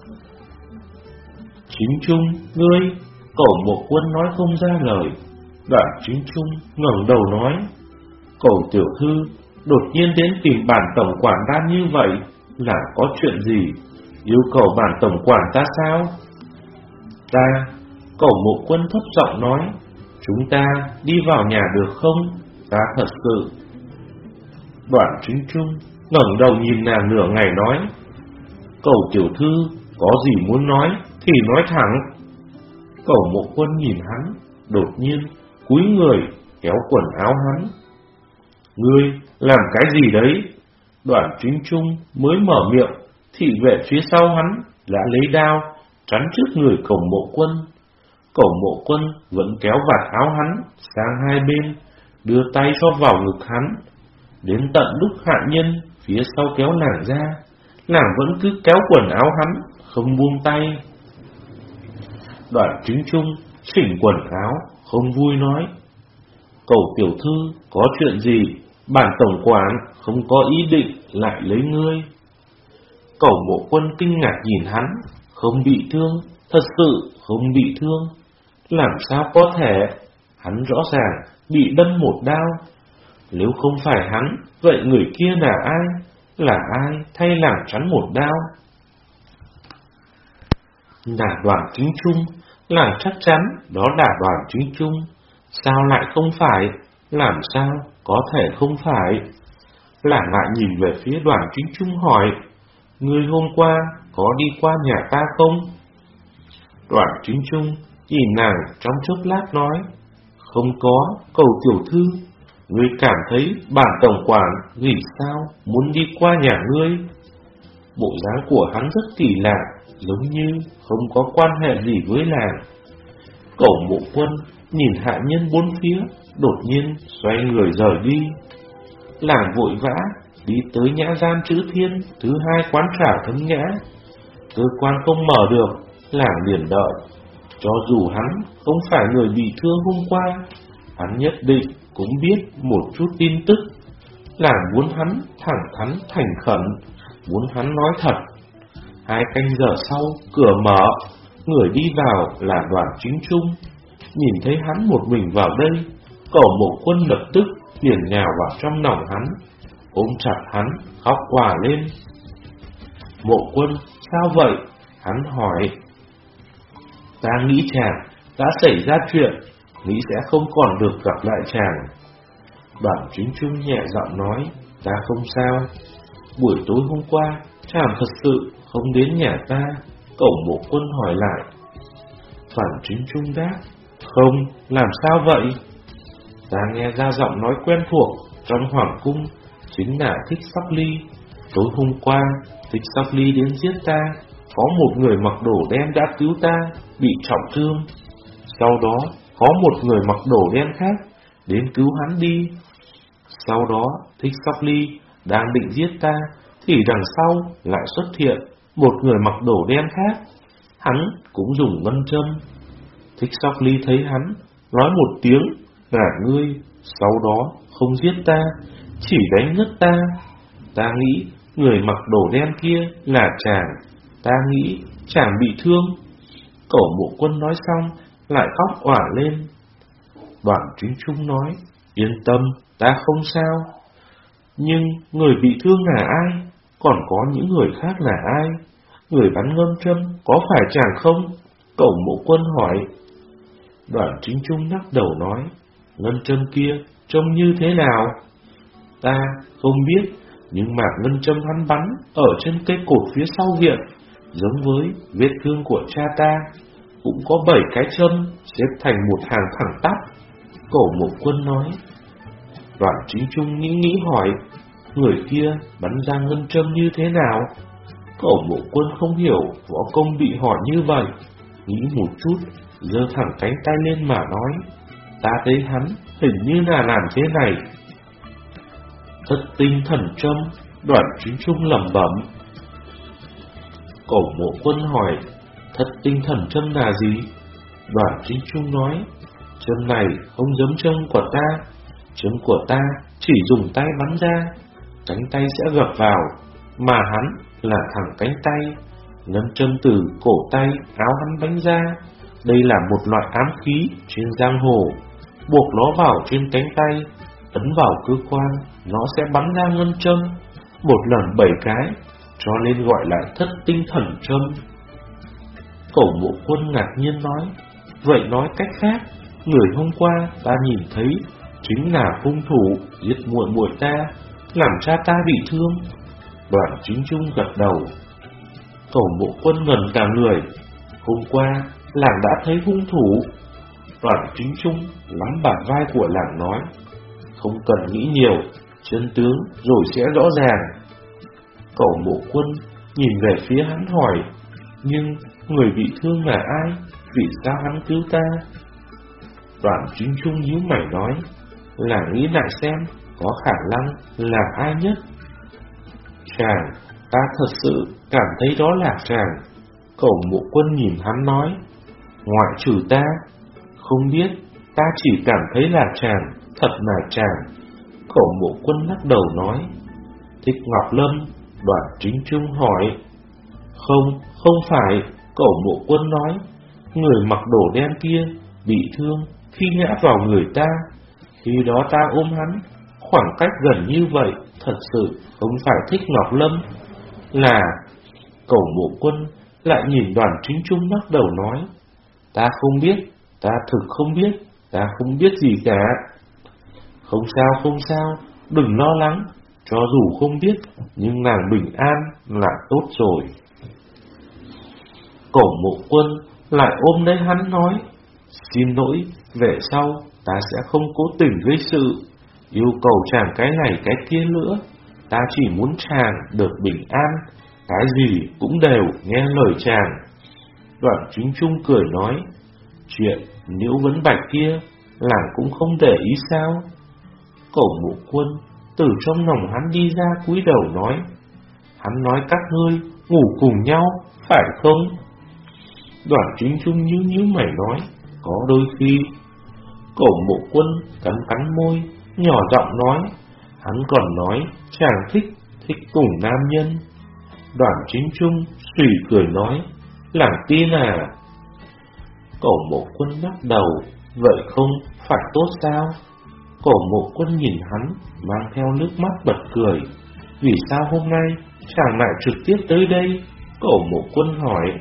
Chính Trung, ngươi. Cậu Mộ Quân nói không ra lời. Đoàn Chính Trung ngẩng đầu nói, Cậu tiểu thư đột nhiên đến tìm bản tổng quản ta như vậy là có chuyện gì? Yêu cầu bản tổng quản ta sao? ta. Cẩu Mộ Quân thấp giọng nói, chúng ta đi vào nhà được không? Ta thật sự. Đoạn Chính Trung ngẩng đầu nhìn nàng nửa ngày nói, Cẩu tiểu thư có gì muốn nói thì nói thẳng. Cẩu Mộ Quân nhìn hắn, đột nhiên cúi người kéo quần áo hắn. Ngươi làm cái gì đấy? Đoạn Chính Trung mới mở miệng, thị vệ phía sau hắn đã lấy đao chắn trước người Cẩu Mộ Quân. Cẩu Mộ Quân vẫn kéo vạt áo hắn sang hai bên, đưa tay cho vào ngực hắn. Đến tận lúc hạ nhân phía sau kéo nàng ra, nàng vẫn cứ kéo quần áo hắn, không buông tay. Đoạn Chính Trung chỉnh quần áo, không vui nói, Cẩu tiểu thư có chuyện gì? Bản tổng quản không có ý định lại lấy ngươi. Cẩu Mộ Quân kinh ngạc nhìn hắn, không bị thương, thật sự không bị thương. Làm sao có thể? Hắn rõ ràng bị đâm một đao. Nếu không phải hắn, vậy người kia là ai? Là ai thay nàng chắn một đao? Là Đoạn Chính Trung. Nàng chắc chắn đó là Đoạn Chính Trung. Sao lại không phải? Làm sao có thể không phải? Nàng lại nhìn về phía Đoạn Chính Trung hỏi, ngươi hôm qua có đi qua nhà ta không? Đoạn Chính Trung nhìn nàng trong chốc lát nói, không có, Cẩu tiểu thư. Ngươi cảm thấy bản tổng quản vì sao muốn đi qua nhà ngươi? Bộ dáng của hắn rất kỳ lạ, giống như không có quan hệ gì với nàng. Cẩu Mộ Quân nhìn hạ nhân bốn phía, đột nhiên xoay người rời đi. Nàng vội vã đi tới nhã gian Chữ Thiên thứ hai quán trà Thấm Nhã. Cơ quan không mở được, nàng liền đợi. Cho dù hắn không phải người bị thương hôm qua, hắn nhất định cũng biết một chút tin tức. Nàng muốn hắn thẳng thắn thành khẩn, muốn hắn nói thật. Hai canh giờ sau, cửa mở, người đi vào là Đoạn Chính Trung. Nhìn thấy hắn một mình vào đây, Cẩu Mộ Quân lập tức liền nhào vào trong lòng hắn, ôm chặt hắn, khóc òa lên. Mộ Quân, sao vậy? Hắn hỏi. Ta nghĩ chàng đã xảy ra chuyện, nghĩ sẽ không còn được gặp lại chàng. Đoạn Chính Trung nhẹ giọng nói, ta không sao. Buổi tối hôm qua, chàng thật sự không đến nhà ta. Cẩu Mộ Quân hỏi lại. Đoạn Chính Trung đáp, không, làm sao vậy? Ta nghe ra giọng nói quen thuộc trong hoàng cung, chính là Thích Sóc Ly. Tối hôm qua, Thích Sóc Ly đến giết ta. Có một người mặc đồ đen đã cứu ta, bị trọng thương. Sau đó, có một người mặc đồ đen khác đến cứu hắn đi. Sau đó, Thích Sóc Ly đang định giết ta, thì đằng sau lại xuất hiện một người mặc đồ đen khác. Hắn cũng dùng ngân châm. Thích Sóc Ly thấy hắn, nói một tiếng là ngươi, sau đó không giết ta, chỉ đánh ngất ta. Ta nghĩ người mặc đồ đen kia là chàng, ta nghĩ chàng bị thương. Cẩu Mộ Quân nói xong lại khóc òa lên. Đoạn Chính Trung nói, yên tâm, ta không sao. Nhưng người bị thương là ai? Còn có những người khác là ai? Người bắn ngân châm có phải chàng không? Cẩu Mộ Quân hỏi. Đoạn Chính Trung lắc đầu nói, ngân châm kia trông như thế nào? Ta không biết, nhưng mà ngân châm hắn bắn ở trên cây cột phía sau viện, giống với vết thương của cha ta, cũng có bảy cái châm xếp thành một hàng thẳng tắp. Cẩu Mộ Quân nói. Đoạn Chính Trung nghĩ nghĩ hỏi, người kia bắn ra ngân châm như thế nào? Cẩu Mộ Quân không hiểu võ công bị hỏi như vậy, nghĩ một chút, giơ thẳng cánh tay lên mà nói, ta thấy hắn hình như là làm thế này. Thất tinh thần châm. Đoạn Chính Trung lẩm bẩm. Cẩu Mộ Quân hỏi, thất tinh thần châm là gì? Đoạn Chính Trung nói, châm này không giống châm của ta. Châm của ta chỉ dùng tay bắn ra, cánh tay sẽ gập vào, mà hắn là thẳng cánh tay. Ngân châm từ cổ tay áo hắn bắn ra. Đây là một loại ám khí trên giang hồ, buộc nó vào trên cánh tay, ấn vào cơ quan, nó sẽ bắn ra ngân châm, một lần bảy cái, cho nên gọi là thất tinh thần châm. Cẩu Mộ Quân ngạc nhiên nói, vậy nói cách khác, người hôm qua ta nhìn thấy chính là hung thủ giết muội muội ta, làm cha ta bị thương. Đoàn Chính Trung gật đầu. Cẩu Mộ Quân ngẩn cả người. Hôm qua làng đã thấy hung thủ. Đoàn Chính Trung nắm bả vai của làng nói, không cần nghĩ nhiều, chân tướng rồi sẽ rõ ràng. Cẩu Mộ Quân nhìn về phía hắn hỏi, nhưng người bị thương là ai? Vì sao hắn cứu ta? Đoàn Chính Trung nhíu mày nói, là nghĩ lại xem có khả năng là ai nhất. Chàng, ta thật sự cảm thấy đó là chàng. Cẩu Mộ Quân nhìn hắn nói, ngoại trừ ta, không biết, ta chỉ cảm thấy là chàng, thật là chàng. Cẩu Mộ Quân lắc đầu nói, Thích Ngọc Lâm. Đoàn Chính Trung hỏi, không, không phải. Cẩu Mộ Quân nói, người mặc đồ đen kia bị thương khi ngã vào người ta. Khi đó ta ôm hắn, khoảng cách gần như vậy, thật sự không phải Thích Ngọc Lâm. Là... Cẩu Mộ Quân lại nhìn Đoàn Chính Trung lắc đầu nói, ta không biết, ta thực không biết, ta không biết gì cả. Không sao, không sao, đừng lo lắng, cho dù không biết, nhưng nàng bình an là tốt rồi. Cẩu Mộ Quân lại ôm lấy hắn nói, xin lỗi, về sau ta sẽ không cố tình gây sự, yêu cầu chàng cái này cái kia nữa, ta chỉ muốn chàng được bình an, cái gì cũng đều nghe lời chàng. Đoàn Chính Trung cười nói, chuyện Nhiễu Vấn Bạch kia làng cũng không để ý sao? Cẩu Mộ Quân từ trong lòng hắn đi ra cúi đầu nói, hắn nói các ngươi ngủ cùng nhau, phải không? Đoàn Chính Trung nhíu nhíu mày nói, có đôi khi. Cẩu Mộ Quân cắn cắn môi, nhỏ giọng nói, hắn còn nói chàng thích, thích cùng nam nhân. Đoàn Chính Trung suy cười nói, làng tin à? Cẩu Mộ Quân lắc đầu, vậy không phải tốt sao? Cẩu Mộ Quân nhìn hắn, mang theo nước mắt bật cười, vì sao hôm nay chàng lại trực tiếp tới đây? Cẩu Mộ Quân hỏi.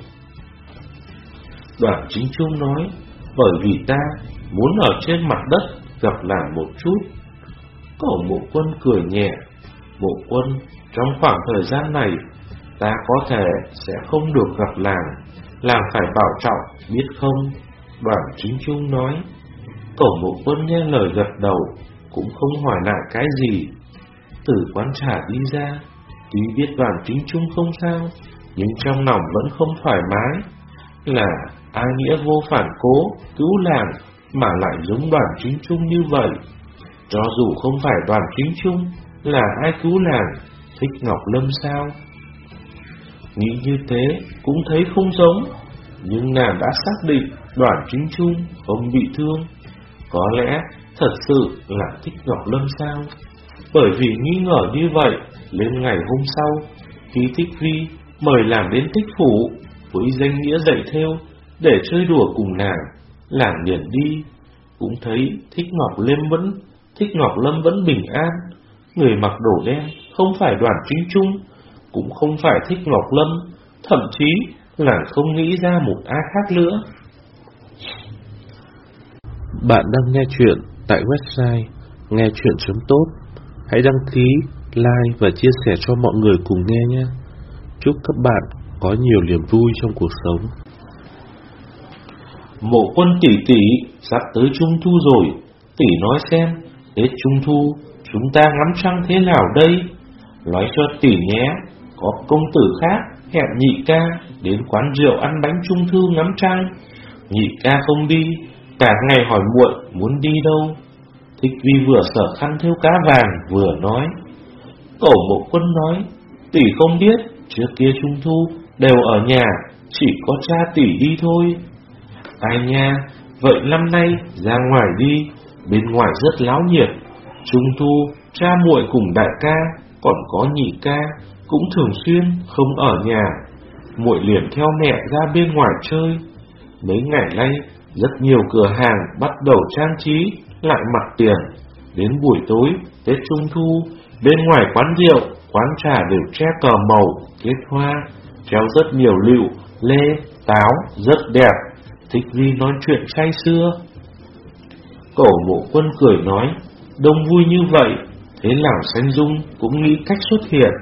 Đoàn Chính Trung nói, bởi vì ta muốn ở trên mặt đất gặp làng một chút. Cẩu Mộ Quân cười nhẹ, Mộ Quân, trong khoảng thời gian này ta có thể sẽ không được gặp làng, làng phải bảo trọng, biết không? Đoàn Chính Trung nói. Cẩu Mộ Quân nghe lời gật đầu, cũng không hỏi lại cái gì. Từ quán trà đi ra, tuy biết Đoàn Chính Trung không sao, nhưng trong lòng vẫn không thoải mái. Là ai nghĩa vô phản cố cứu làng mà lại giống Đoàn Chính Trung như vậy? Cho dù không phải Đoàn Chính Trung, là ai cứu làng? Thích Ngọc Lâm sao? Nghĩ như thế cũng thấy không giống, nhưng nàng đã xác định Đoàn Chính Trung không bị thương. Có lẽ thật sự là Thích Ngọc Lâm sao? Bởi vì nghi ngờ như vậy, lên ngày hôm sau, khi Thích Vi mời làng đến Thích Phủ với danh nghĩa dạy thêu để chơi đùa cùng nàng, làng liền đi, cũng thấy Thích Ngọc Lâm vẫn Thích Ngọc Lâm vẫn bình an. Người mặc đồ đen không phải Đoàn Chính Trung, cũng không phải Thích Ngọc Lâm, thậm chí làng không nghĩ ra một ai khác nữa. Bạn đang nghe chuyện tại website nghe chuyện chấm tốt. Hãy đăng ký, like và chia sẻ cho mọi người cùng nghe nhé. Chúc các bạn có nhiều niềm vui trong cuộc sống. Mộ Quân tỷ tỷ, sắp tới Trung Thu rồi, tỷ nói xem, Tết Trung Thu chúng ta ngắm trăng thế nào đây? Nói cho tỷ nhé, có công tử khác hẹn nhị ca đến quán rượu ăn bánh Trung Thu ngắm trăng. Nhị ca không đi, cả ngày hỏi muội muốn đi đâu. Thích Vi vừa sở khăn thêu cá vàng vừa nói. Cẩu Mộ Quân nói, tỷ không biết, trước kia Trung Thu đều ở nhà, chỉ có cha tỷ đi thôi. Ai nha, vậy năm nay ra ngoài đi, bên ngoài rất náo nhiệt. Trung Thu cha muội cùng đại ca, còn có nhị ca cũng thường xuyên không ở nhà. Muội liền theo mẹ ra bên ngoài chơi. Mấy ngày nay rất nhiều cửa hàng bắt đầu trang trí lại mặt tiền. Đến buổi tối Tết Trung Thu, bên ngoài quán rượu, quán trà đều che cờ màu, kết hoa, treo rất nhiều lựu, lê, táo, rất đẹp. Thích Vi nói chuyện say sưa. Cổ Mộ Quân cười nói, đông vui như vậy, thế Làng Xanh Dung cũng nghĩ cách xuất hiện.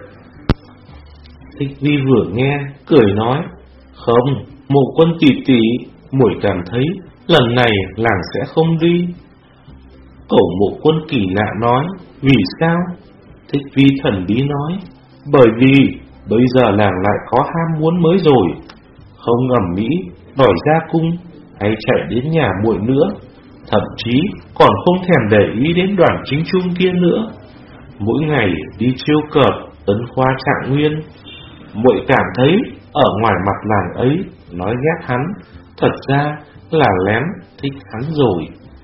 Thích Vi vừa nghe, cười nói, không, Mộ Quân tỷ tỷ, muội cảm thấy lần này làng sẽ không đi. Cổ Mộ Quân kỳ lạ nói, vì sao? Thích Vi thần bí nói, bởi vì bây giờ làng lại có ham muốn mới rồi, không ầm ĩ đòi ra cung hay chạy đến nhà muội nữa, thậm chí còn không thèm để ý đến Đoàn Chính Trung kia nữa. Mỗi ngày đi chiêu cợt tấn khoa trạng nguyên. Muội cảm thấy ở ngoài mặt làng ấy nói ghét hắn, thật ra là lén thích hắn rồi.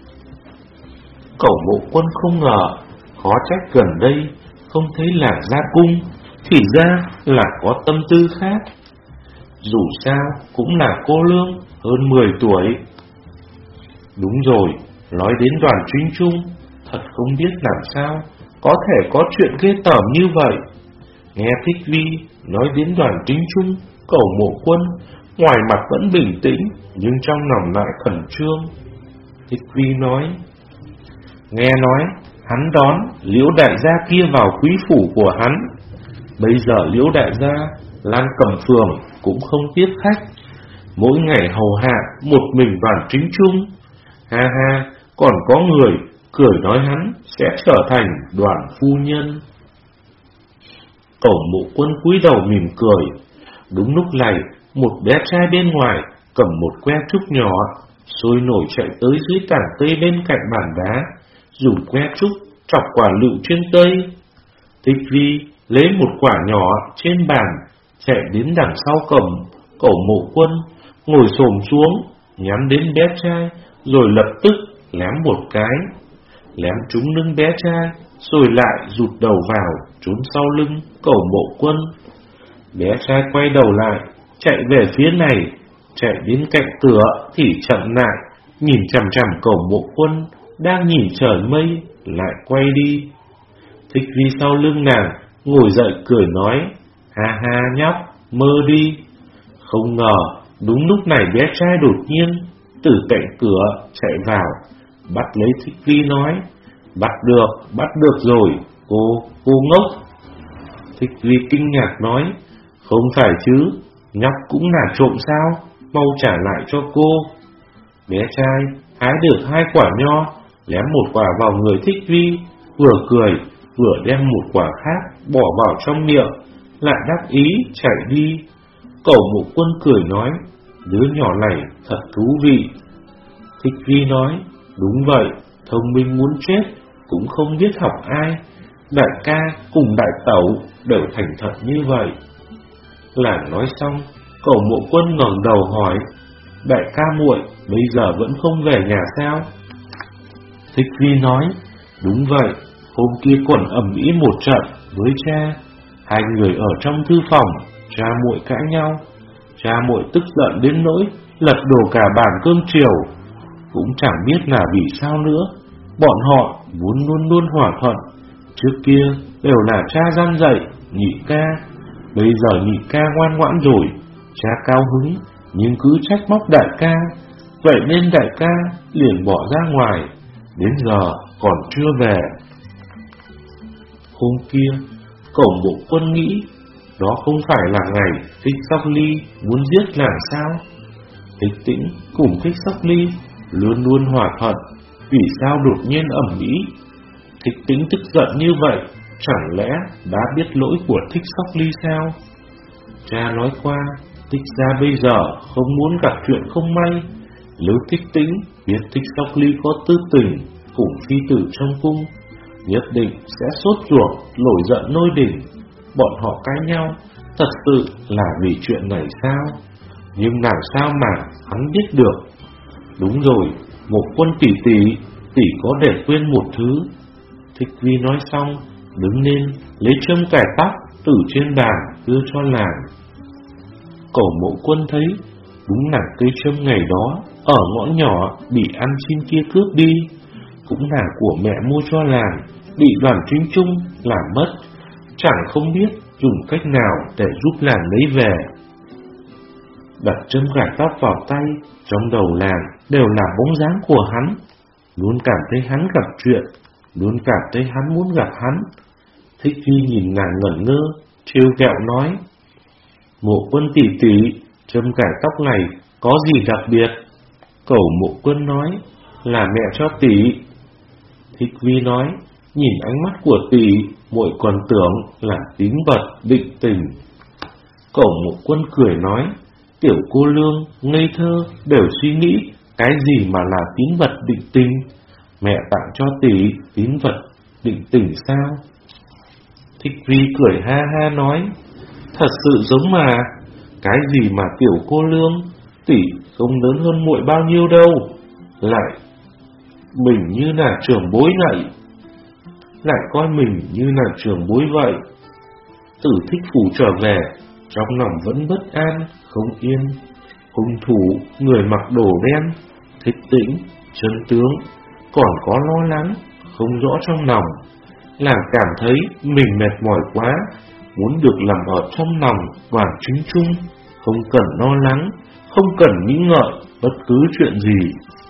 Cẩu Mộ Quân không ngờ, khó trách gần đây không thấy làng ra cung, thì ra là có tâm tư khác. Dù sao cũng là cô nương hơn mười tuổi. Đúng rồi, nói đến Đoàn Chính Trung, thật không biết làm sao có thể có chuyện ghê tởm như vậy. Nghe Thích Vi nói đến Đoàn Chính Trung, Cẩu Mộ Quân ngoài mặt vẫn bình tĩnh, nhưng trong lòng lại khẩn trương. Thích Vi nói, nghe nói hắn đón Liễu đại gia kia vào quý phủ của hắn. Bây giờ Liễu đại gia Lan Cẩm Phường cũng không tiếp khách, mỗi ngày hầu hạ một mình Đoàn Chính Trung. Ha ha, còn có người cười nói hắn sẽ trở thành Đoàn phu nhân. Cẩu Mộ Quân cúi đầu mỉm cười. Đúng lúc này, một bé trai bên ngoài cầm một que trúc nhỏ, sôi nổi chạy tới dưới tảng cây bên cạnh bàn đá, dùng que trúc chọc quả lựu trên cây. Thích Vi lấy một quả nhỏ trên bàn, chạy đến đằng sau cầm Cẩu Mộ Quân, ngồi xổm xuống, nhắm đến bé trai, rồi lập tức lém một cái, lém trúng lưng bé trai, rồi lại rụt đầu vào, trốn sau lưng Cẩu Mộ Quân. Bé trai quay đầu lại, chạy về phía này, chạy đến cạnh cửa thì chậm lại, nhìn chằm chằm Cẩu Mộ Quân đang nhìn trời mây, lại quay đi. Thích Vi sau lưng nàng ngồi dậy cười nói, ha ha nhóc, mơ đi. Không ngờ đúng lúc này bé trai đột nhiên từ cạnh cửa chạy vào, bắt lấy Thích Vi nói, bắt được, bắt được rồi, cô, cô ngốc. Thích Vi kinh ngạc nói, không phải chứ, nhóc cũng là trộm sao, mau trả lại cho cô. Bé trai hái được hai quả nho, lém một quả vào người Thích Vi, vừa cười vừa đem một quả khác bỏ vào trong miệng, lại đắc ý chạy đi. Cẩu Mộ Quân cười nói, đứa nhỏ này thật thú vị. Thích Vi nói, đúng vậy, thông minh muốn chết, cũng không biết học ai. Đại ca cùng đại tẩu đều thành thật như vậy. Làng nói xong, Cẩu Mộ Quân ngẩng đầu hỏi, đại ca muội bây giờ vẫn không về nhà sao? Thích Vi nói, đúng vậy, hôm kia còn ầm ĩ một trận với cha. Hai người ở trong thư phòng, cha muội cãi nhau. Cha muội tức giận đến nỗi lật đổ cả bàn cơm chiều. Cũng chẳng biết là vì sao nữa, bọn họ muốn luôn luôn hòa thuận. Trước kia đều là cha gian dạy nhị ca, bây giờ nhị ca ngoan ngoãn rồi, cha cao hứng nhưng cứ trách móc đại ca. Vậy nên đại ca liền bỏ ra ngoài, đến giờ còn chưa về. Hôm kia, Cẩu Mộ Quân nghĩ, đó không phải là ngày Thích Sóc Ly muốn giết làng sao? Thích Tĩnh cùng Thích Sóc Ly luôn luôn hòa thuận, vì sao đột nhiên ầm ĩ? Thích Tĩnh tức giận như vậy, chẳng lẽ đã biết lỗi của Thích Sóc Ly sao? Cha nói qua, Thích gia bây giờ không muốn gặp chuyện không may. Nếu Thích Tĩnh biết Thích Sóc Ly có tư tình cùng phi tử trong cung, nhất định sẽ sốt ruột nổi giận nôi đỉnh. Bọn họ cãi nhau thật sự là vì chuyện này sao? Nhưng làm sao mà hắn biết được? Đúng rồi, Mộ Quân tỷ tỷ, tỷ có để quên một thứ. Thích Vi nói xong, đứng lên lấy châm cài tóc từ trên bàn đưa cho làng. Cẩu Mộ Quân thấy đúng là cây châm ngày đó ở ngõ nhỏ bị ăn xin kia cướp đi, cũng là của mẹ mua cho làng, bị Đoàn Chính Trung làm mất, chẳng không biết dùng cách nào để giúp làng lấy về. đặt châm gài tóc vào tay, trong đầu làng đều là bóng dáng của hắn. Luôn cảm thấy hắn gặp chuyện, luôn cảm thấy hắn muốn gặp hắn. Thích Vi nhìn nàng ngẩn ngơ, trêu ghẹo nói: Mộ Quân tỷ tỷ, châm gài tóc này có gì đặc biệt? Cẩu Mộ Quân nói: Là mẹ cho tỷ. Thích Vi nói: Nhìn ánh mắt của tỷ, muội còn tưởng là tín vật định tình. Cẩu Mộ Quân cười nói: Tiểu cô nương ngây thơ đều suy nghĩ cái gì mà là tín vật định tình. Mẹ tặng cho tỷ tín vật định tình sao? Thích Vi cười ha ha nói: Thật sự giống mà. Cái gì mà tiểu cô nương, tỷ không lớn hơn muội bao nhiêu đâu. Lại mình như là trưởng bối vậy, lại coi mình như là trưởng bối vậy. Từ Thích Phủ trở về, trong lòng vẫn bất an, không yên. Hung thủ, người mặc đồ đen, Thích Tĩnh, chân tướng, còn có lo lắng, không rõ trong lòng. Nàng cảm thấy mình mệt mỏi quá, muốn được làm ở trong lòng Đoàn Chính Trung, không cần lo lắng, không cần nghĩ ngợi bất cứ chuyện gì.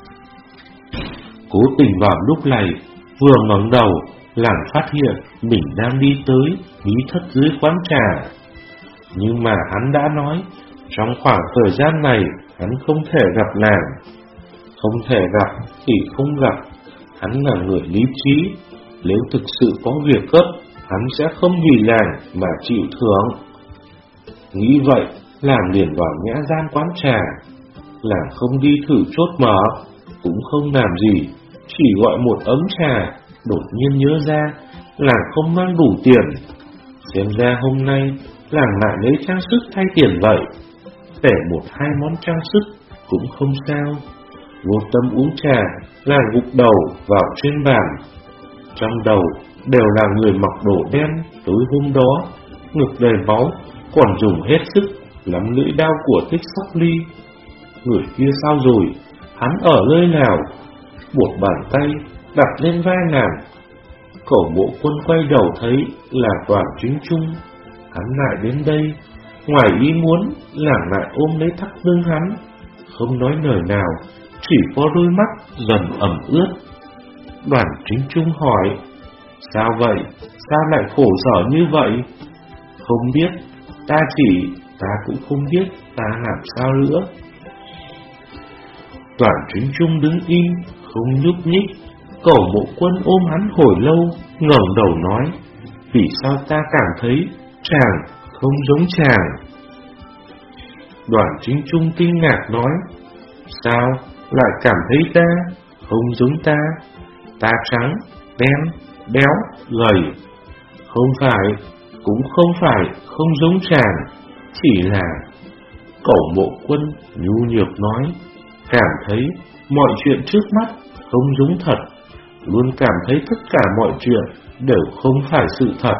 Cố tình vào lúc này, vừa ngẩng đầu, nàng phát hiện mình đang đi tới bí thất dưới quán trà. Nhưng mà hắn đã nói, trong khoảng thời gian này hắn không thể gặp nàng. Không thể gặp thì không gặp, hắn là người lý trí. Nếu thực sự có việc gấp, hắn sẽ không vì nàng mà chịu thưởng. Nghĩ vậy, nàng liền vào nhã gian quán trà. Nàng không đi thử chốt mở, cũng không làm gì, chỉ gọi một ấm trà. Đột nhiên nhớ ra, nàng không mang đủ tiền. Xem ra hôm nay, nàng lại lấy trang sức thay tiền vậy. Để một hai món trang sức cũng không sao. Vô tâm uống trà, nàng gục đầu vào trên bàn. Trong đầu đều là người mặc đồ đen tối hôm đó, ngực đầy máu, còn dùng hết sức lắm lưỡi đao của Thích Sóc Ly. Người kia sao rồi? Hắn ở nơi nào? Một bàn tay đặt lên vai nàng. Cẩu Mộ Quân quay đầu thấy là Đoàn Chính Trung. Hắn lại đến đây, ngoài ý muốn, nàng lại ôm lấy thắt lưng hắn, không nói lời nào, chỉ có đôi mắt dần ẩm ướt. Đoàn Chính Trung hỏi: Sao vậy? Sao lại khổ sở như vậy? Không biết, ta chỉ, ta cũng không biết ta làm sao nữa. Đoàn Chính Trung đứng im, không nhúc nhích. Cẩu Mộ Quân ôm hắn hồi lâu, ngẩng đầu nói: Vì sao ta cảm thấy chàng không giống chàng? Đoàn Chính Trung kinh ngạc nói: Sao lại cảm thấy ta không giống ta? Ta trắng, đen, béo, gầy. Không phải, cũng không phải không giống chàng, chỉ là... Cẩu Mộ Quân nhu nhược nói, cảm thấy mọi chuyện trước mắt không giống thật, luôn cảm thấy tất cả mọi chuyện đều không phải sự thật.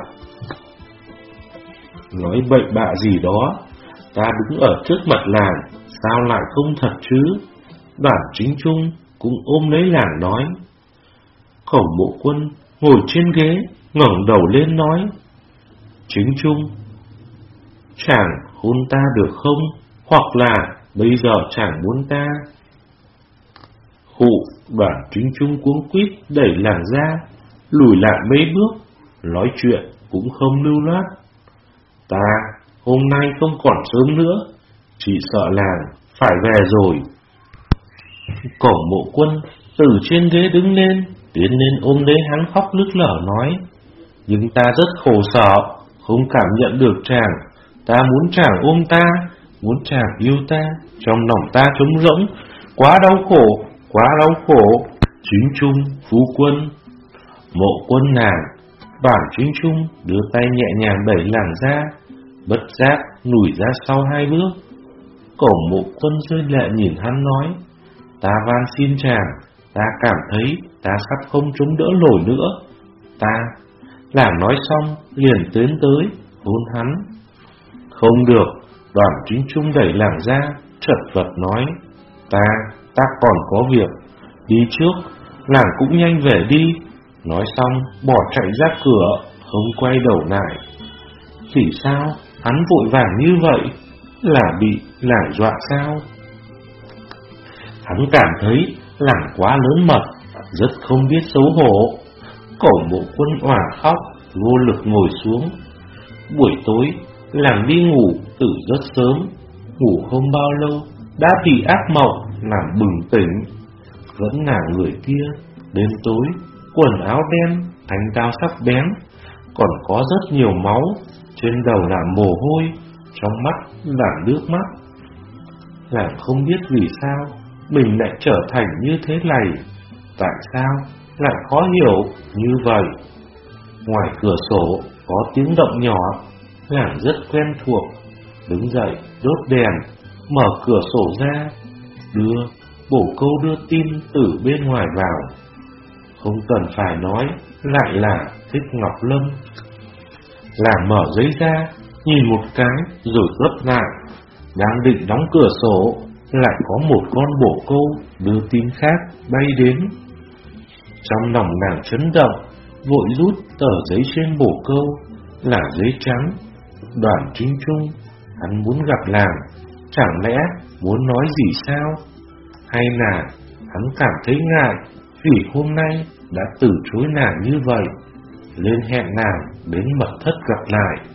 Nói bậy bạ gì đó, ta đứng ở trước mặt làng, sao lại không thật chứ? Đoàn Chính Trung cũng ôm lấy làng nói. Cẩu Mộ Quân ngồi trên ghế, ngẩng đầu lên nói, Chính Trung, chàng hôn ta được không? Hoặc là bây giờ chàng muốn ta? Khụ, Đoàn Chính Trung cuống quýt đẩy làng ra, lùi lại mấy bước, nói chuyện cũng không lưu loát. Ta hôm nay không còn sớm nữa, chỉ sợ làng phải về rồi. Cẩu Mộ Quân từ trên ghế đứng lên, tiến lên ôm lấy hắn khóc nức nở nói, nhưng ta rất khổ sở, không cảm nhận được chàng. Ta muốn chàng ôm ta, muốn chàng yêu ta, trong lòng ta trống rỗng, quá đau khổ, quá đau khổ. Chính Trung, phu quân. Mộ Quân nàng. Bản Chính Trung đưa tay nhẹ nhàng đẩy làng ra, bất giác lùi ra sau hai bước. Cẩu Mộ Quân rơi lệ nhìn hắn nói, ta van xin chàng, ta cảm thấy ta sắp không chống đỡ nổi nữa. Ta, làng nói xong liền tiến tới hôn hắn. Không được. Đoàn Chính Trung đẩy làng ra, chật vật nói, ta, ta còn có việc, đi trước, làng cũng nhanh về đi. Nói xong bỏ chạy ra cửa, không quay đầu lại. Vì sao hắn vội vàng như vậy? là bị lại dọa sao? Hắn cảm thấy làng quá lớn mật, rất không biết xấu hổ. Cổ Mộ Quân òa khóc, vô lực ngồi xuống. Buổi tối, làng đi ngủ từ rất sớm. Ngủ không bao lâu, đã bị ác mộng làm bừng tỉnh. Vẫn là người kia, đêm tối, quần áo đen, thanh đao sắc bén, còn có rất nhiều máu, trên đầu là mồ hôi, trong mắt là nước mắt. Làng không biết vì sao mình lại trở thành như thế này, tại sao lại khó hiểu như vậy. Ngoài cửa sổ có tiếng động nhỏ, làng rất quen thuộc. Đứng dậy đốt đèn, mở cửa sổ ra, đưa bổ câu đưa tin từ bên ngoài vào. Không cần phải nói, lại là Thích Ngọc Lâm. Làng mở giấy ra, nhìn một cái rồi gấp lại. Đang định đóng cửa sổ, lại có một con bổ câu đưa tin khác bay đến. Trong lòng nàng chấn động, vội rút tờ giấy trên bổ câu, là giấy trắng. Đoàn Chính Trung, hắn muốn gặp làng, chẳng lẽ muốn nói gì sao? Hay là hắn cảm thấy ngại vì hôm nay đã từ chối nàng như vậy, lên hẹn nàng đến mật thất gặp lại.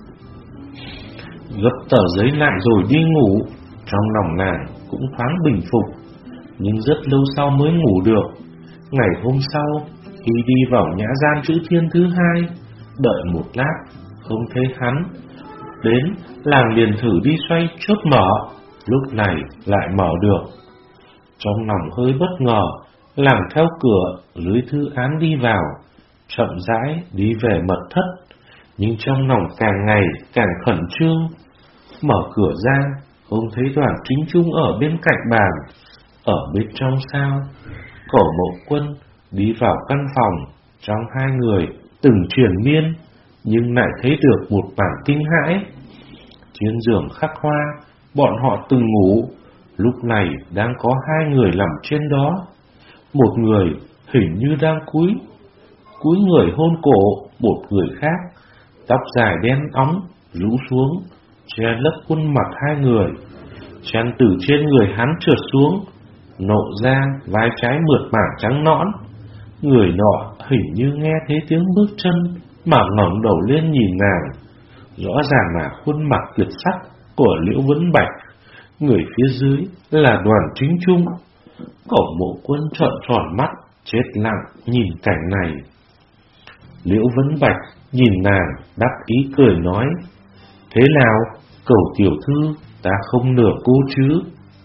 Gấp tờ giấy lại rồi đi ngủ. Trong lòng nàng cũng thoáng bình phục, nhưng rất lâu sau mới ngủ được. Ngày hôm sau, khi đi vào nhã gian chữ thiên thứ hai, đợi một lát không thấy hắn đến, làng liền thử đi xoay chốt mở, lúc này lại mở được. Trong lòng hơi bất ngờ, làng theo cửa lưới thư án đi vào, chậm rãi đi về mật thất, nhưng trong lòng càng ngày càng khẩn trương. Mở cửa ra, không thấy Đoàn Chính Trung ở bên cạnh bàn. Ở bên trong sao? Cổ Mộ Quân đi vào căn phòng, trong hai người từng triền miên, nhưng lại thấy được một bản kinh hãi. Trên giường khắc hoa, bọn họ từng ngủ, lúc này đang có hai người nằm trên đó. Một người hình như đang cúi, cúi người hôn cổ một người khác, tóc dài đen óng rũ xuống, che lấp khuôn mặt hai người. Chăn từ trên người hắn trượt xuống, nộ ra vai trái mượt mà trắng nõn. Người nọ hình như nghe thấy tiếng bước chân mà ngẩng đầu lên nhìn nàng. Rõ ràng là khuôn mặt tuyệt sắc của Liễu Vấn Bạch. Người phía dưới là Đoàn Chính Trung. Cổ Mộ Quân trợn tròn mắt, chết lặng nhìn cảnh này. Liễu Vấn Bạch nhìn nàng, đắc ý cười nói: "Thế nào, Cẩu tiểu thư, ta không lừa cô chứ?"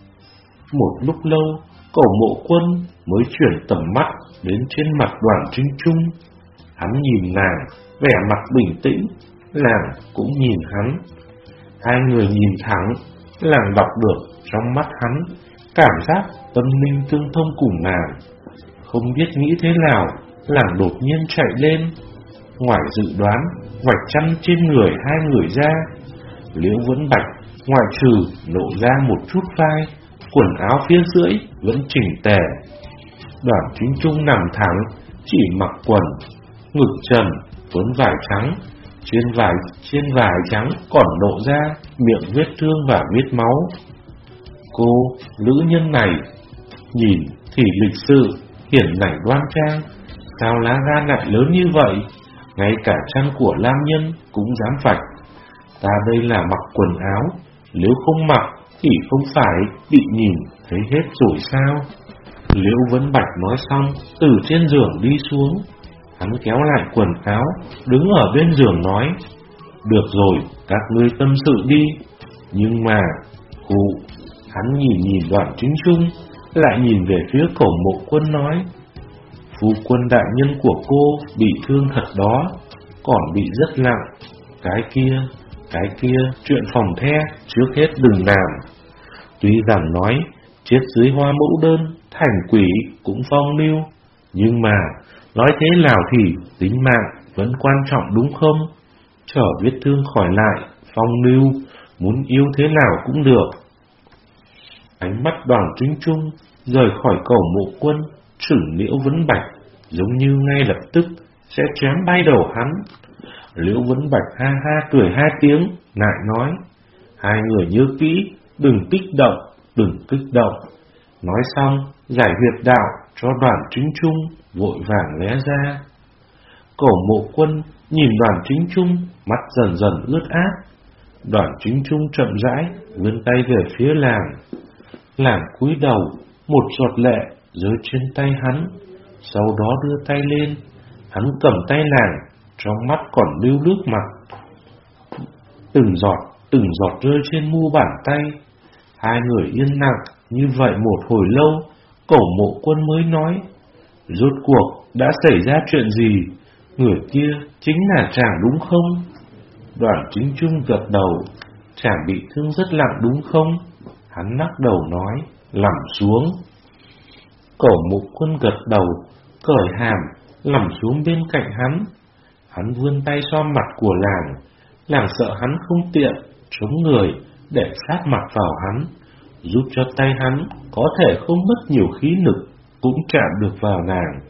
Một lúc lâu, Cổ Mộ Quân mới chuyển tầm mắt đến trên mặt Đoàn Chính Trung. Hắn nhìn nàng, vẻ mặt bình tĩnh, nàng cũng nhìn hắn. Hai người nhìn thẳng, nàng đọc được trong mắt hắn cảm giác tâm linh tương thông cùng nàng. Không biết nghĩ thế nào, nàng đột nhiên chạy lên. Ngoài dự đoán, vạch chăn trên người hai người ra. Liễu Vấn Bạch ngoại trừ lộ ra một chút vai, quần áo phía dưới vẫn chỉnh tề. Đoàn Chính Trung nằm thẳng, chỉ mặc quần, ngực trần, vốn vải trắng, trên vải trên vải trắng còn lộ ra miệng vết thương và vết máu. Cô, nữ nhân này, nhìn thì lịch sự, hiển lành đoan trang, sao lá gan lại lớn như vậy, ngay cả chăn của nam nhân cũng dám vạch. Ta đây là mặc quần áo, nếu không mặc thì không phải bị nhìn thấy hết rồi sao? Liễu Vấn Bạch nói xong, từ trên giường đi xuống. Hắn kéo lại quần áo, đứng ở bên giường nói: "Được rồi, các ngươi tâm sự đi." Nhưng mà, cụ, hắn nhìn nhìn Đoàn Chính Trung, lại nhìn về phía Cổ Mộ Quân nói: "Phu quân đại nhân của cô bị thương thật đó, còn bị rất nặng. Cái kia, cái kia, chuyện phòng the trước hết đừng làm." Tuy rằng nói chết dưới hoa mẫu đơn, thành quỷ cũng phong lưu, nhưng mà nói thế nào thì tính mạng vẫn quan trọng đúng không? Chờ vết thương khỏi lại, phong lưu, muốn yêu thế nào cũng được. Ánh mắt Đoàn Chính Trung rời khỏi Cổ Mộ Quân, chửi Liễu Vấn Bạch, giống như ngay lập tức sẽ chém bay đầu hắn. Liễu Vấn Bạch ha ha cười hai tiếng, lại nói: Hai người nhớ kỹ, đừng kích động, đừng kích động. Nói xong, giải huyệt đạo cho Đoàn Chính Trung vội vàng lé ra. Cổ Mộ Quân nhìn Đoàn Chính Trung, mắt dần dần ướt át. Đoàn Chính Trung chậm rãi vươn tay về phía làng. Làng cúi đầu, một giọt lệ rơi trên tay hắn, sau đó đưa tay lên. Hắn cầm tay làng, trong mắt còn lưu nước mặt. Từng giọt, từng giọt rơi trên mu bàn tay. Hai người yên lặng như vậy một hồi lâu, Cổ Mộ Quân mới nói: rốt cuộc đã xảy ra chuyện gì? Người kia chính là chàng đúng không? Đoàn Chính Trung gật đầu. Chàng bị thương rất nặng đúng không? Hắn lắc đầu nói: nằm xuống. Cổ Mộ Quân gật đầu, cởi hàm, nằm xuống bên cạnh hắn. Hắn vươn tay xoa mặt của làng. Làng sợ hắn không tiện chống người để sát mặt vào hắn, giúp cho tay hắn có thể không mất nhiều khí lực cũng chạm được vào nàng.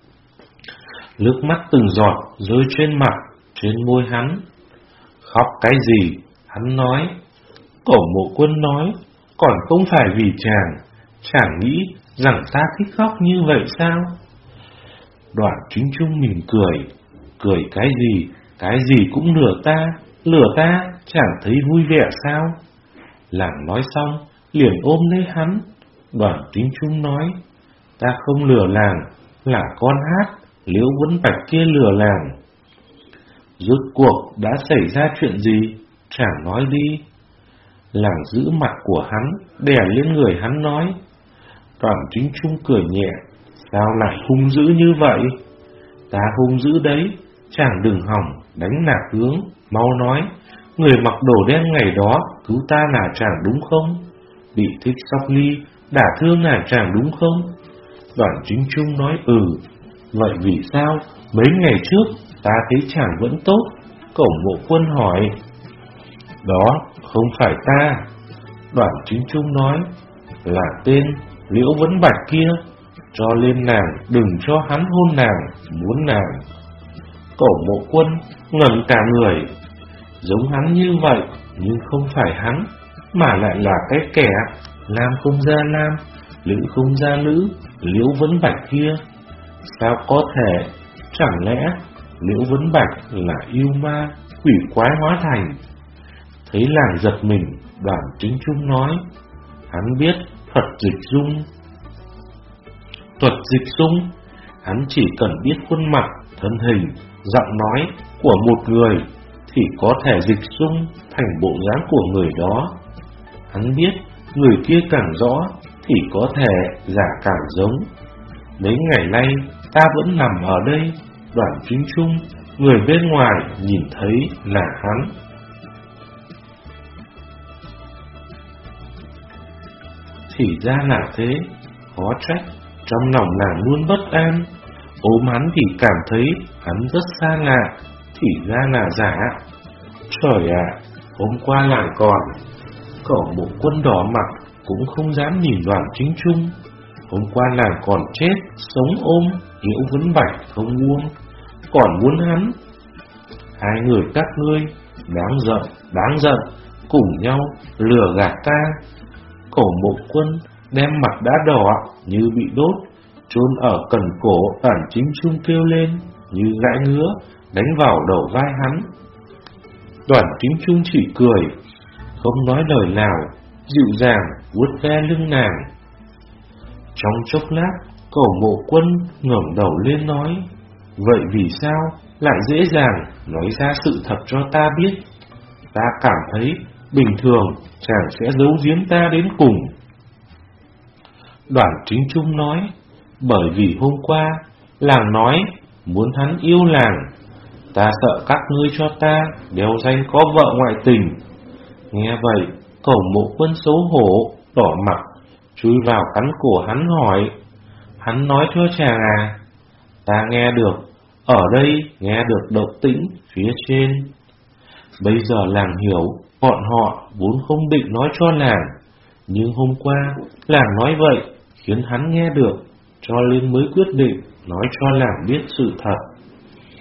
Nước mắt từng giọt rơi trên mặt, trên môi hắn. Khóc cái gì? Hắn nói. Cổ Mộ Quân nói: còn không phải vì chàng. Chàng nghĩ rằng ta thích khóc như vậy sao? Đoàn Chính Trung mỉm cười. Cười cái gì? Cái gì cũng lừa ta. Lừa ta chẳng thấy vui vẻ sao? Làng nói xong liền ôm lấy hắn. Đoàn Chính Trung nói: ta không lừa làng, là con hát Liễu Vấn Bạch kia lừa làng. Rốt cuộc đã xảy ra chuyện gì? Chàng nói đi. Làng giữ mặt của hắn, đè lên người hắn nói. Đoàn Chính Trung cười nhẹ: sao lại hung dữ như vậy? Ta hung dữ đấy, chàng đừng hỏng đánh lạc hướng. Mau nói, người mặc đồ đen ngày đó cứu ta là chàng đúng không? Bị Thích Sóc Ly đả thương là chàng đúng không? Đoàn Chính Trung nói: ừ. Vậy vì sao mấy ngày trước ta thấy chàng vẫn tốt? Cổ Mộ Quân hỏi. Đó không phải ta. Đoàn Chính Trung nói: là tên Liễu Vấn Bạch kia, cho lên nàng đừng cho hắn hôn nàng, muốn nàng. Cổ Mộ Quân ngẩn cả người. Giống hắn như vậy, nhưng không phải hắn, mà lại là cái kẻ nam không ra nam, nữ không ra nữ, Liễu Vấn Bạch kia. Sao có thể? Chẳng lẽ Liễu Vấn Bạch là yêu ma, quỷ quái hóa thành? Thấy làng giật mình, Đoàn Chính Trung nói: hắn biết thuật dịch dung. Thuật dịch dung? Hắn chỉ cần biết khuôn mặt, thân hình, giọng nói của một người thì có thể dịch dung thành bộ dáng của người đó. Hắn biết người kia càng rõ thì có thể giả càng giống. Mấy ngày nay ta vẫn nằm ở đây, Đoàn Chính Trung, người bên ngoài nhìn thấy là hắn. Thì ra là thế, khó trách trong lòng nàng luôn bất an. Ôm hắn thì cảm thấy hắn rất xa lạ, thì ra là giả. Trời ạ, à, hôm qua nàng còn. Cổ Mộ Quân đỏ mặt cũng không dám nhìn Đoàn Chính Trung. Hôm qua nàng còn chết sống ôm Liễu Vấn Bạch không buông, còn muốn hắn. Hai người các ngươi đáng giận, đáng giận, cùng nhau lừa gạt ta. Cổ Mộ Quân đem mặt đã đỏ như bị đốt, chôn ở cần cổ. Đoàn Chính Trung kêu lên như gãi ngứa, đánh vào đầu vai hắn. Đoàn Chính Trung chỉ cười, không nói lời nào, dịu dàng vuốt ve lưng nàng. Trong chốc lát, Cổ Mộ Quân ngẩng đầu lên nói: vậy vì sao lại dễ dàng nói ra sự thật cho ta biết? Ta cảm thấy bình thường chàng sẽ giấu giếm ta đến cùng. Đoàn Chính Trung nói: bởi vì hôm qua làng nói muốn hắn yêu làng, ta sợ các ngươi cho ta đeo danh có vợ ngoại tình. Nghe vậy, Cổ Mộ Quân xấu hổ, đỏ mặt, chui vào cắn cổ hắn hỏi: hắn nói cho chàng à? Ta nghe được, ở đây nghe được động tĩnh phía trên. Bây giờ làng hiểu, bọn họ vốn không định nói cho làng, nhưng hôm qua làng nói vậy khiến hắn nghe được, cho nên mới quyết định nói cho làng biết sự thật.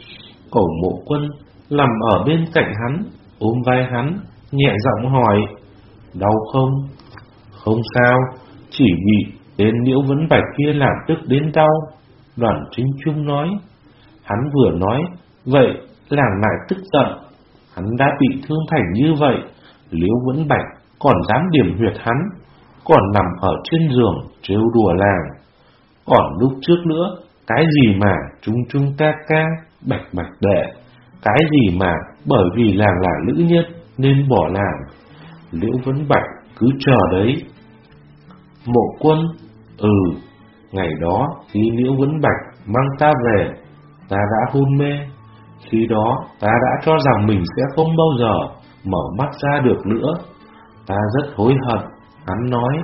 Cổ Mộ Quân nằm ở bên cạnh hắn, ôm vai hắn, nhẹ giọng hỏi: đau không? Không sao, chỉ bị tên Liễu Vấn Bạch kia làm tức đến đau. Đoàn Chính Trung nói. Hắn vừa nói, vậy làng lại tức giận. Hắn đã bị thương thành như vậy, Liễu Vấn Bạch còn dám điểm huyệt hắn, còn nằm ở trên giường trêu đùa làng. Còn lúc trước nữa, cái gì mà Trung Trung ca ca, Bạch Bạch đệ, cái gì mà bởi vì làng là nữ nhất nên bỏ làng. Liễu Vấn Bạch cứ chờ đấy. Mộ Quân, ừ, ngày đó khi Liễu Vấn Bạch mang ta về, ta đã hôn mê. Khi đó ta đã cho rằng mình sẽ không bao giờ mở mắt ra được nữa. Ta rất hối hận. Hắn nói.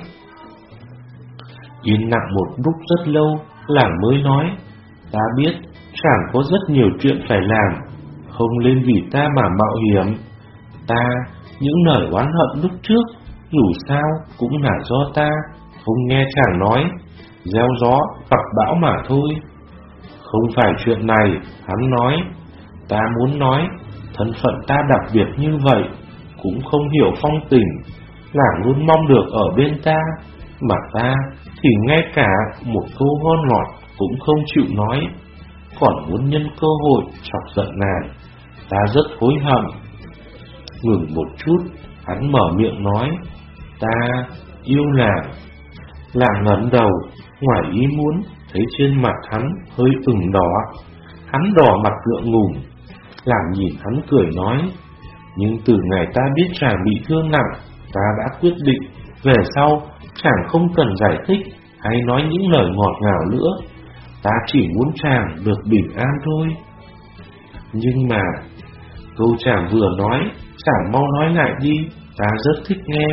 Yên lặng một lúc rất lâu, làng mới nói. Ta biết chẳng có rất nhiều chuyện phải làm, không nên vì ta mà mạo hiểm. Ta, những lời oán hận lúc trước, dù sao cũng là do ta không nghe chàng nói, gieo gió gặp bão mà thôi. Không phải chuyện này, hắn nói. Ta muốn nói, thân phận ta đặc biệt như vậy, cũng không hiểu phong tình, làng luôn mong được ở bên ta, mà ta thì ngay cả một câu ngon ngọt cũng không chịu nói, còn muốn nhân cơ hội chọc giận nàng. Ta rất hối hận. Ngừng một chút, hắn mở miệng nói. Ta yêu làng. Làng ngẩng đầu, ngoài ý muốn thấy trên mặt hắn hơi ửng đỏ. Hắn đỏ mặt ngượng ngùng. Làng nhìn hắn cười nói. Nhưng từ ngày ta biết chàng bị thương nặng, ta đã quyết định về sau chàng không cần giải thích hay nói những lời ngọt ngào nữa. Ta chỉ muốn chàng được bình an thôi. Nhưng mà câu chàng vừa nói, chàng mau nói lại đi, ta rất thích nghe.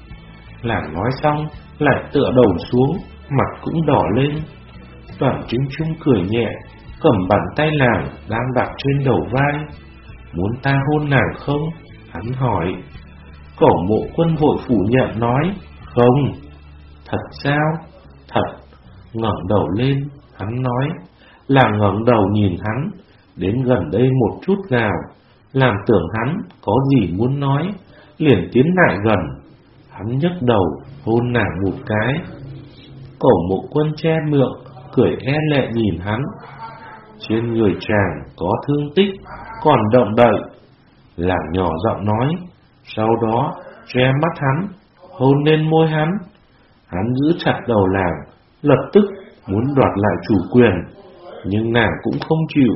Làng nói xong lại tựa đầu xuống, mặt cũng đỏ lên. Đoàn Chính Trung cười nhẹ, cầm bàn tay làng đang đặt trên đầu vai. Muốn ta hôn nàng không? Hắn hỏi. Cổ Mộ Quân vội phủ nhận nói. Không. Thật sao? Thật. Ngẩng đầu lên, hắn nói. Làng ngẩng đầu nhìn hắn, đến gần đây một chút nào, làm tưởng hắn có gì muốn nói, liền tiến lại gần. Hắn nhấc đầu hôn nàng một cái. Cổ Mộ Quân che miệng, cười e lệ nhìn hắn. Trên người chàng có thương tích, còn động đậy. Làng nhỏ giọng nói. Sau đó che mắt hắn, hôn lên môi hắn. Hắn giữ chặt đầu làng, lập tức muốn đoạt lại chủ quyền, nhưng nàng cũng không chịu.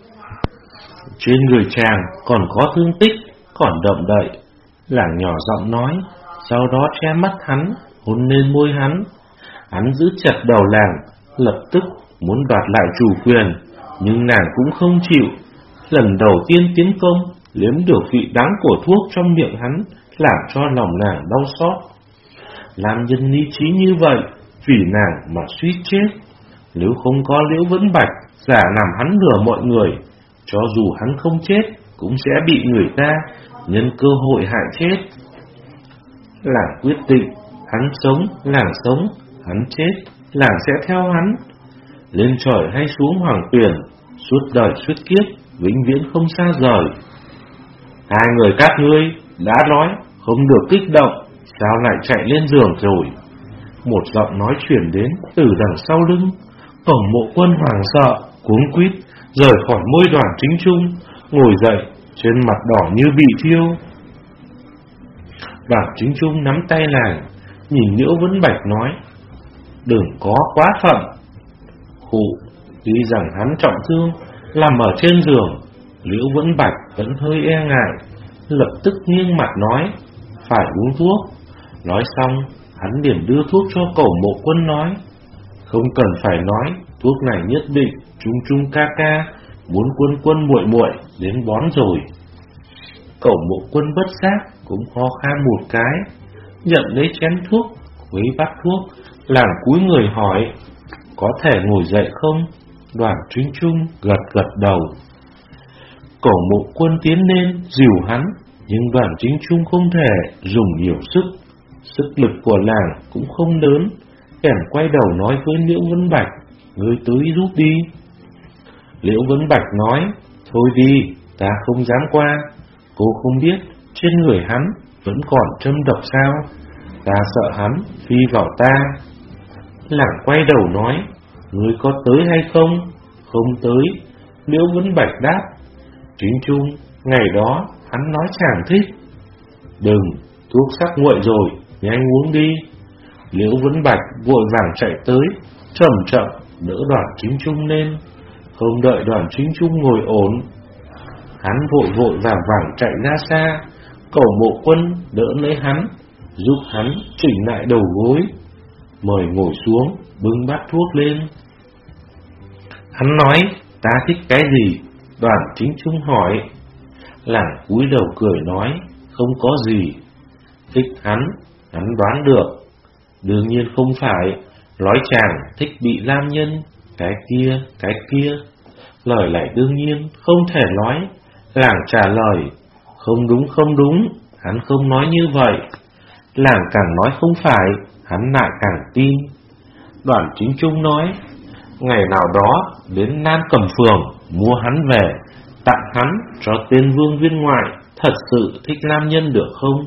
Trên người chàng còn có thương tích, còn động đậy. Làng nhỏ giọng nói. Sau đó che mắt hắn, hôn lên môi hắn. Hắn giữ chặt đầu làng, lập tức muốn đoạt lại chủ quyền, nhưng nàng cũng không chịu. Lần đầu tiên tiến công, liếm được vị đắng của thuốc trong miệng hắn, làm cho lòng nàng đau xót. Làm nhân lý trí như vậy, vì nàng mà suýt chết. Nếu không có Liễu Vấn Bạch giả làm hắn lừa mọi người, cho dù hắn không chết, cũng sẽ bị người ta nhân cơ hội hại chết. Làng quyết định, hắn sống, làng sống, hắn chết, làng sẽ theo hắn. Lên trời hay xuống hoàng tuyền, suốt đời suốt kiếp, vĩnh viễn không xa rời. Hai người các ngươi đã nói không được kích động, sao lại chạy lên giường rồi? Một giọng nói chuyển đến từ đằng sau lưng. Cổ Mộ Quân hoảng sợ, cuống quýt rời khỏi môi Đoàn Chính Trung, ngồi dậy, trên mặt đỏ như bị thiêu. Đoàn Chính Trung nắm tay làng, nhìn Liễu Vấn Bạch nói. Đừng có quá phận. Khụ, tuy rằng hắn trọng thương, nằm ở trên giường, Liễu Vấn Bạch vẫn hơi e ngại, lập tức nghiêng mặt nói. Phải uống thuốc. Nói xong, hắn liền đưa thuốc cho Cổ Mộ Quân nói. Không cần phải nói, thuốc này nhất định Trung Trung ca ca muốn Quân Quân muội muội đến bón rồi. Cổ Mộ Quân bất giác cũng ho khan một cái, nhận lấy chén thuốc, khuấy bát thuốc, làng cúi người hỏi. Có thể ngồi dậy không? Đoàn Chính Trung gật gật đầu. Cổ Mộ Quân tiến lên dìu hắn, nhưng Đoàn Chính Trung không thể dùng nhiều sức. Sức lực của làng cũng không lớn, bèn quay đầu nói với Liễu Vấn Bạch. Ngươi tới giúp đi. Liễu Vấn Bạch nói. Thôi đi, ta không dám qua. Cô không biết trên người hắn vẫn còn châm độc sao? Ta sợ hắn phi vào ta. Làng quay đầu nói, ngươi có tới hay không? Không tới. Liễu Vấn Bạch đáp, Chính Trung, ngày đó hắn nói chàng thích. Đừng, thuốc sắc nguội rồi, nhanh uống đi. Liễu Vấn Bạch vội vàng chạy tới, chậm chậm đỡ Đoàn Chính Trung lên. Không đợi Đoàn Chính Trung ngồi ổn, hắn vội vội vàng vàng chạy ra xa. Cẩu Mộ Quân đỡ lấy hắn, giúp hắn chỉnh lại đầu gối, mời ngồi xuống, bưng bát thuốc lên. Hắn nói, ta thích cái gì? Đoàn Chính Trung hỏi. Làng cúi đầu cười nói, không có gì. Thích hắn, hắn đoán được. Đương nhiên không phải, nói chàng thích bị nam nhân, cái kia, cái kia. Lời lại đương nhiên không thể nói. Làng trả lời, không đúng không đúng, hắn không nói như vậy. Làng càng nói không phải, hắn lại càng tin. Đoàn Chính Trung nói, ngày nào đó đến Nam Cẩm Phường mua hắn về, tặng hắn cho tên vương viên ngoại thật sự thích nam nhân được không?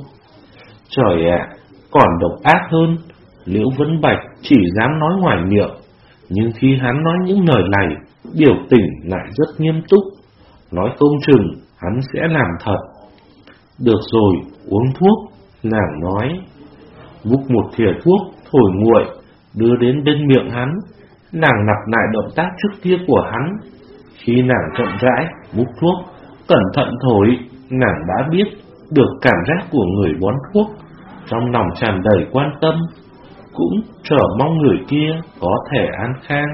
Trời ạ, còn độc ác hơn. Liễu Vấn Bạch chỉ dám nói ngoài miệng, nhưng khi hắn nói những lời này, biểu tình lại rất nghiêm túc. Nói không chừng hắn sẽ làm thật. Được rồi, uống thuốc. Nàng nói. Vúc một thìa thuốc thổi nguội, đưa đến bên miệng hắn. Nàng lặp lại động tác trước kia của hắn. Khi nàng chậm rãi múc thuốc, cẩn thận thổi, nàng đã biết được cảm giác của người bón thuốc, trong lòng tràn đầy quan tâm, cũng chờ mong người kia có thể an khang.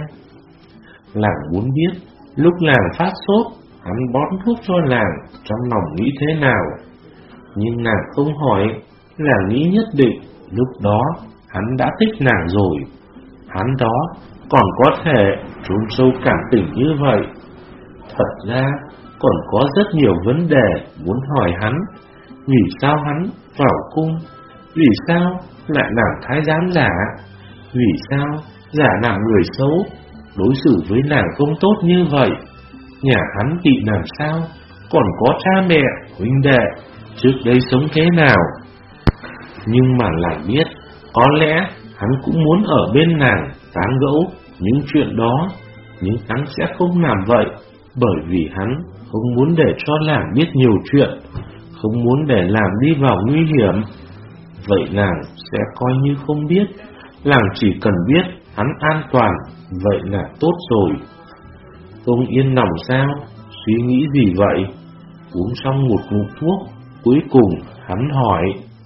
Nàng muốn biết lúc nàng phát sốt, hắn bón thuốc cho nàng, trong lòng nghĩ thế nào. Nhưng nàng không hỏi, nàng nghĩ nhất định lúc đó hắn đã thích nàng rồi. Hắn đó còn có thể trốn sâu cảm tình như vậy. Thật ra còn có rất nhiều vấn đề muốn hỏi hắn. Vì sao hắn vào cung? Vì sao lại làm thái giám giả? Vì sao giả làm người xấu, đối xử với nàng không tốt như vậy? Nhà hắn bị làm sao? Còn có cha mẹ, huynh đệ, trước đây sống thế nào? Nhưng mà lại biết, có lẽ hắn cũng muốn ở bên nàng tán gẫu những chuyện đó, nhưng hắn sẽ không làm vậy, bởi vì hắn không muốn để cho nàng biết nhiều chuyện, không muốn để nàng đi vào nguy hiểm. Vậy nàng sẽ coi như không biết, nàng chỉ cần biết hắn an toàn, vậy là tốt rồi. Không yên lòng sao? Suy nghĩ gì vậy? Uống xong một ngụm thuốc, cuối cùng hắn hỏi.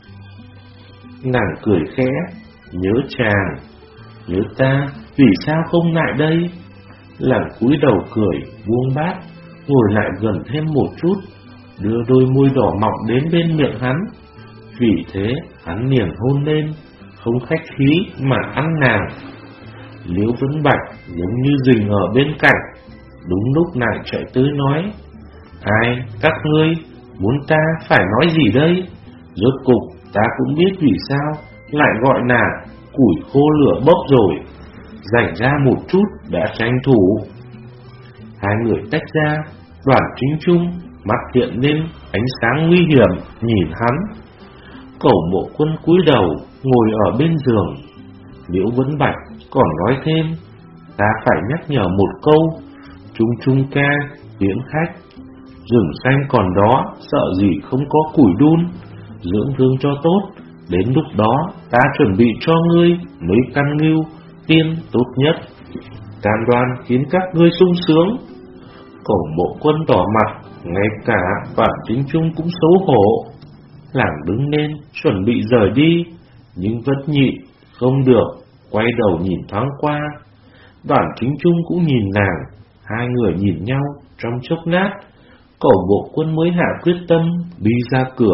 Nàng cười khẽ, nhớ chàng, nhớ ta, vì sao không lại đây? Làng cúi đầu cười, buông bát, ngồi lại gần thêm một chút, đưa đôi môi đỏ mọng đến bên miệng hắn. Vì thế hắn liền hôn lên, không khách khí mà ăn nàng. Liễu Vấn Bạch giống như rình ở bên cạnh, đúng lúc lại chạy tới nói. Ai, các ngươi, muốn ta phải nói gì đây? Rốt cục ta cũng biết vì sao lại gọi là củi khô lửa bốc rồi. Dành ra một chút đã tranh thủ. Hai người tách ra, Đoàn Chính Trung mắt hiện lên ánh sáng nguy hiểm nhìn hắn. Cẩu Mộ Quân cúi đầu ngồi ở bên giường. Liễu Vấn Bạch còn nói thêm, ta phải nhắc nhở một câu, Trung Trung ca tiễn khách, rừng xanh còn đó, sợ gì không có củi đun, dưỡng thương cho tốt, đến lúc đó ta chuẩn bị cho ngươi mấy căn ngưu tiên tốt nhất, cam đoan khiến các ngươi sung sướng. Cẩu Mộ Quân đỏ mặt, ngay cả Đoàn Chính Trung cũng xấu hổ. Làng đứng lên chuẩn bị rời đi, nhưng vẫn nhịn không được, quay đầu nhìn thoáng qua. Đoàn Chính Trung cũng nhìn nàng, hai người nhìn nhau trong chốc lát, Cẩu Mộ Quân mới hạ quyết tâm đi ra cửa.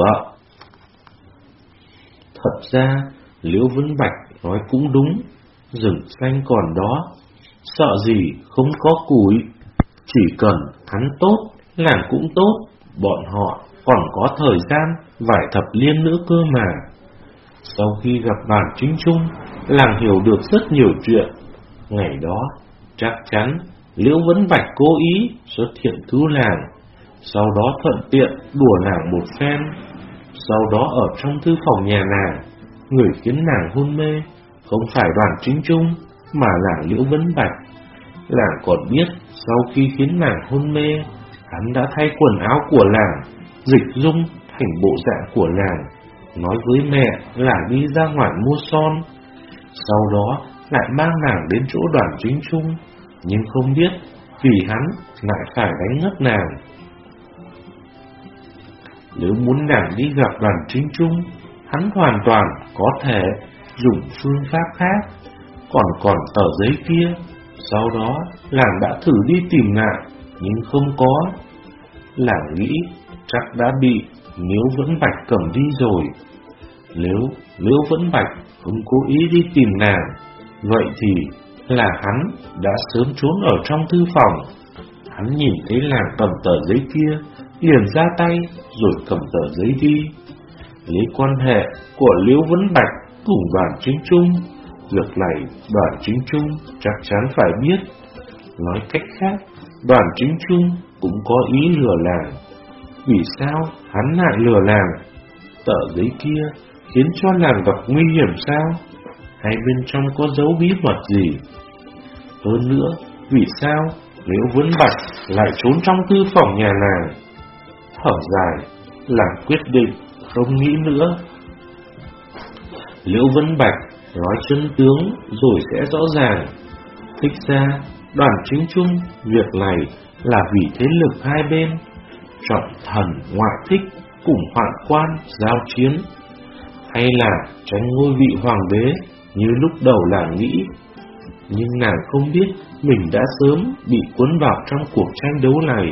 Thật ra Liễu Vấn Bạch nói cũng đúng, rừng xanh còn đó, sợ gì không có củi, chỉ cần hắn tốt, làng cũng tốt, bọn họ còn có thời gian vài thập niên nữa cơ mà. Sau khi gặp Đoàn Chính Trung, làng hiểu được rất nhiều chuyện. Ngày đó chắc chắn Liễu Vấn Bạch cố ý xuất hiện cứu làng, sau đó thuận tiện đùa làng một phen. Sau đó ở trong thư phòng nhà nàng, người khiến nàng hôn mê không phải Đoàn Chính Trung mà là Liễu Vấn Bạch. Nàng còn biết sau khi khiến nàng hôn mê, hắn đã thay quần áo của nàng, dịch dung thành bộ dạng của nàng, nói với mẹ là đi ra ngoài mua son. Sau đó lại mang nàng đến chỗ Đoàn Chính Trung, nhưng không biết vì hắn lại phải đánh ngất nàng. Nếu muốn nàng đi gặp Đoàn Chính Trung, hắn hoàn toàn có thể dùng phương pháp khác. Còn còn tờ giấy kia, sau đó nàng đã thử đi tìm lại, nhưng không có. Nàng nghĩ chắc đã bị Liễu Vẫn Bạch cầm đi rồi. Nếu Liễu Vẫn Bạch không cố ý đi tìm nàng, vậy thì là hắn đã sớm trốn ở trong thư phòng. Hắn nhìn thấy nàng cầm tờ giấy kia, liền ra tay rồi cầm tờ giấy đi. Lấy quan hệ của Liễu Vấn Bạch cùng Đoàn Chính Trung, việc này Đoàn Chính Trung chắc chắn phải biết. Nói cách khác, Đoàn Chính Trung cũng có ý lừa nàng. Vì sao hắn lại lừa nàng? Tờ giấy kia khiến cho nàng gặp nguy hiểm sao? Hay bên trong có dấu bí mật gì? Hơn nữa, vì sao Liễu Vấn Bạch lại trốn trong thư phòng nhà nàng? Thở dài, làm quyết định không nghĩ nữa. Liễu Vấn Bạch nói chân tướng rồi sẽ rõ ràng. Thích ra Đoàn Chính Trung việc này là vì thế lực hai bên, chọn thần ngoại thích cùng hoạn quan giao chiến, hay là tránh ngôi vị hoàng đế như lúc đầu nàng nghĩ. Nhưng nàng không biết mình đã sớm bị cuốn vào trong cuộc tranh đấu này.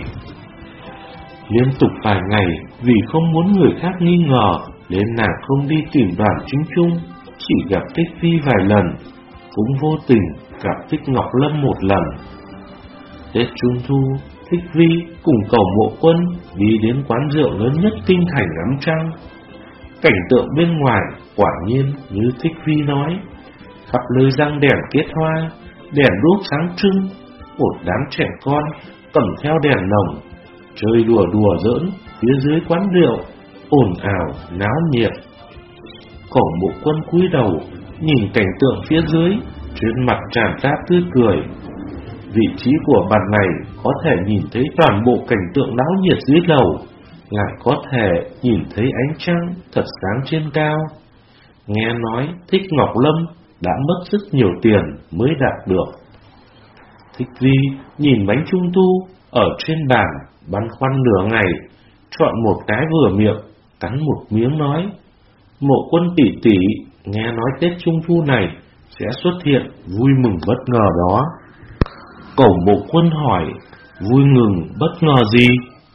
Liên tục vài ngày vì không muốn người khác nghi ngờ nên nàng không đi tìm Đoàn Chính Trung, chỉ gặp Thích Phi vài lần, cũng vô tình gặp Thích Ngọc Lâm một lần. Tết Trung Thu, Thích Vi cùng Cẩu Mộ Quân đi đến quán rượu lớn nhất kinh thành ngắm trăng. Cảnh tượng bên ngoài quả nhiên như Thích Vi nói, khắp nơi răng đèn kết hoa, đèn đuốc sáng trưng, một đám trẻ con cầm theo đèn lồng chơi đùa đùa giỡn phía dưới quán rượu, ồn ào náo nhiệt. Cẩu Mộ Quân cúi đầu nhìn cảnh tượng phía dưới, trên mặt tràn ra tươi cười. Vị trí của bàn này có thể nhìn thấy toàn bộ cảnh tượng náo nhiệt dưới lầu, lại có thể nhìn thấy ánh trăng thật sáng trên cao. Nghe nói Thích Ngọc Lâm đã mất rất nhiều tiền mới đạt được. Thích Vi nhìn bánh trung thu ở trên bàn, băn khoăn nửa ngày, chọn một cái vừa miệng, cắn một miếng nói: Mộ Quân tỷ tỷ, nghe nói Tết Trung Thu này sẽ xuất hiện vui mừng bất ngờ đó. Cẩu Mộ Quân hỏi: vui mừng bất ngờ gì?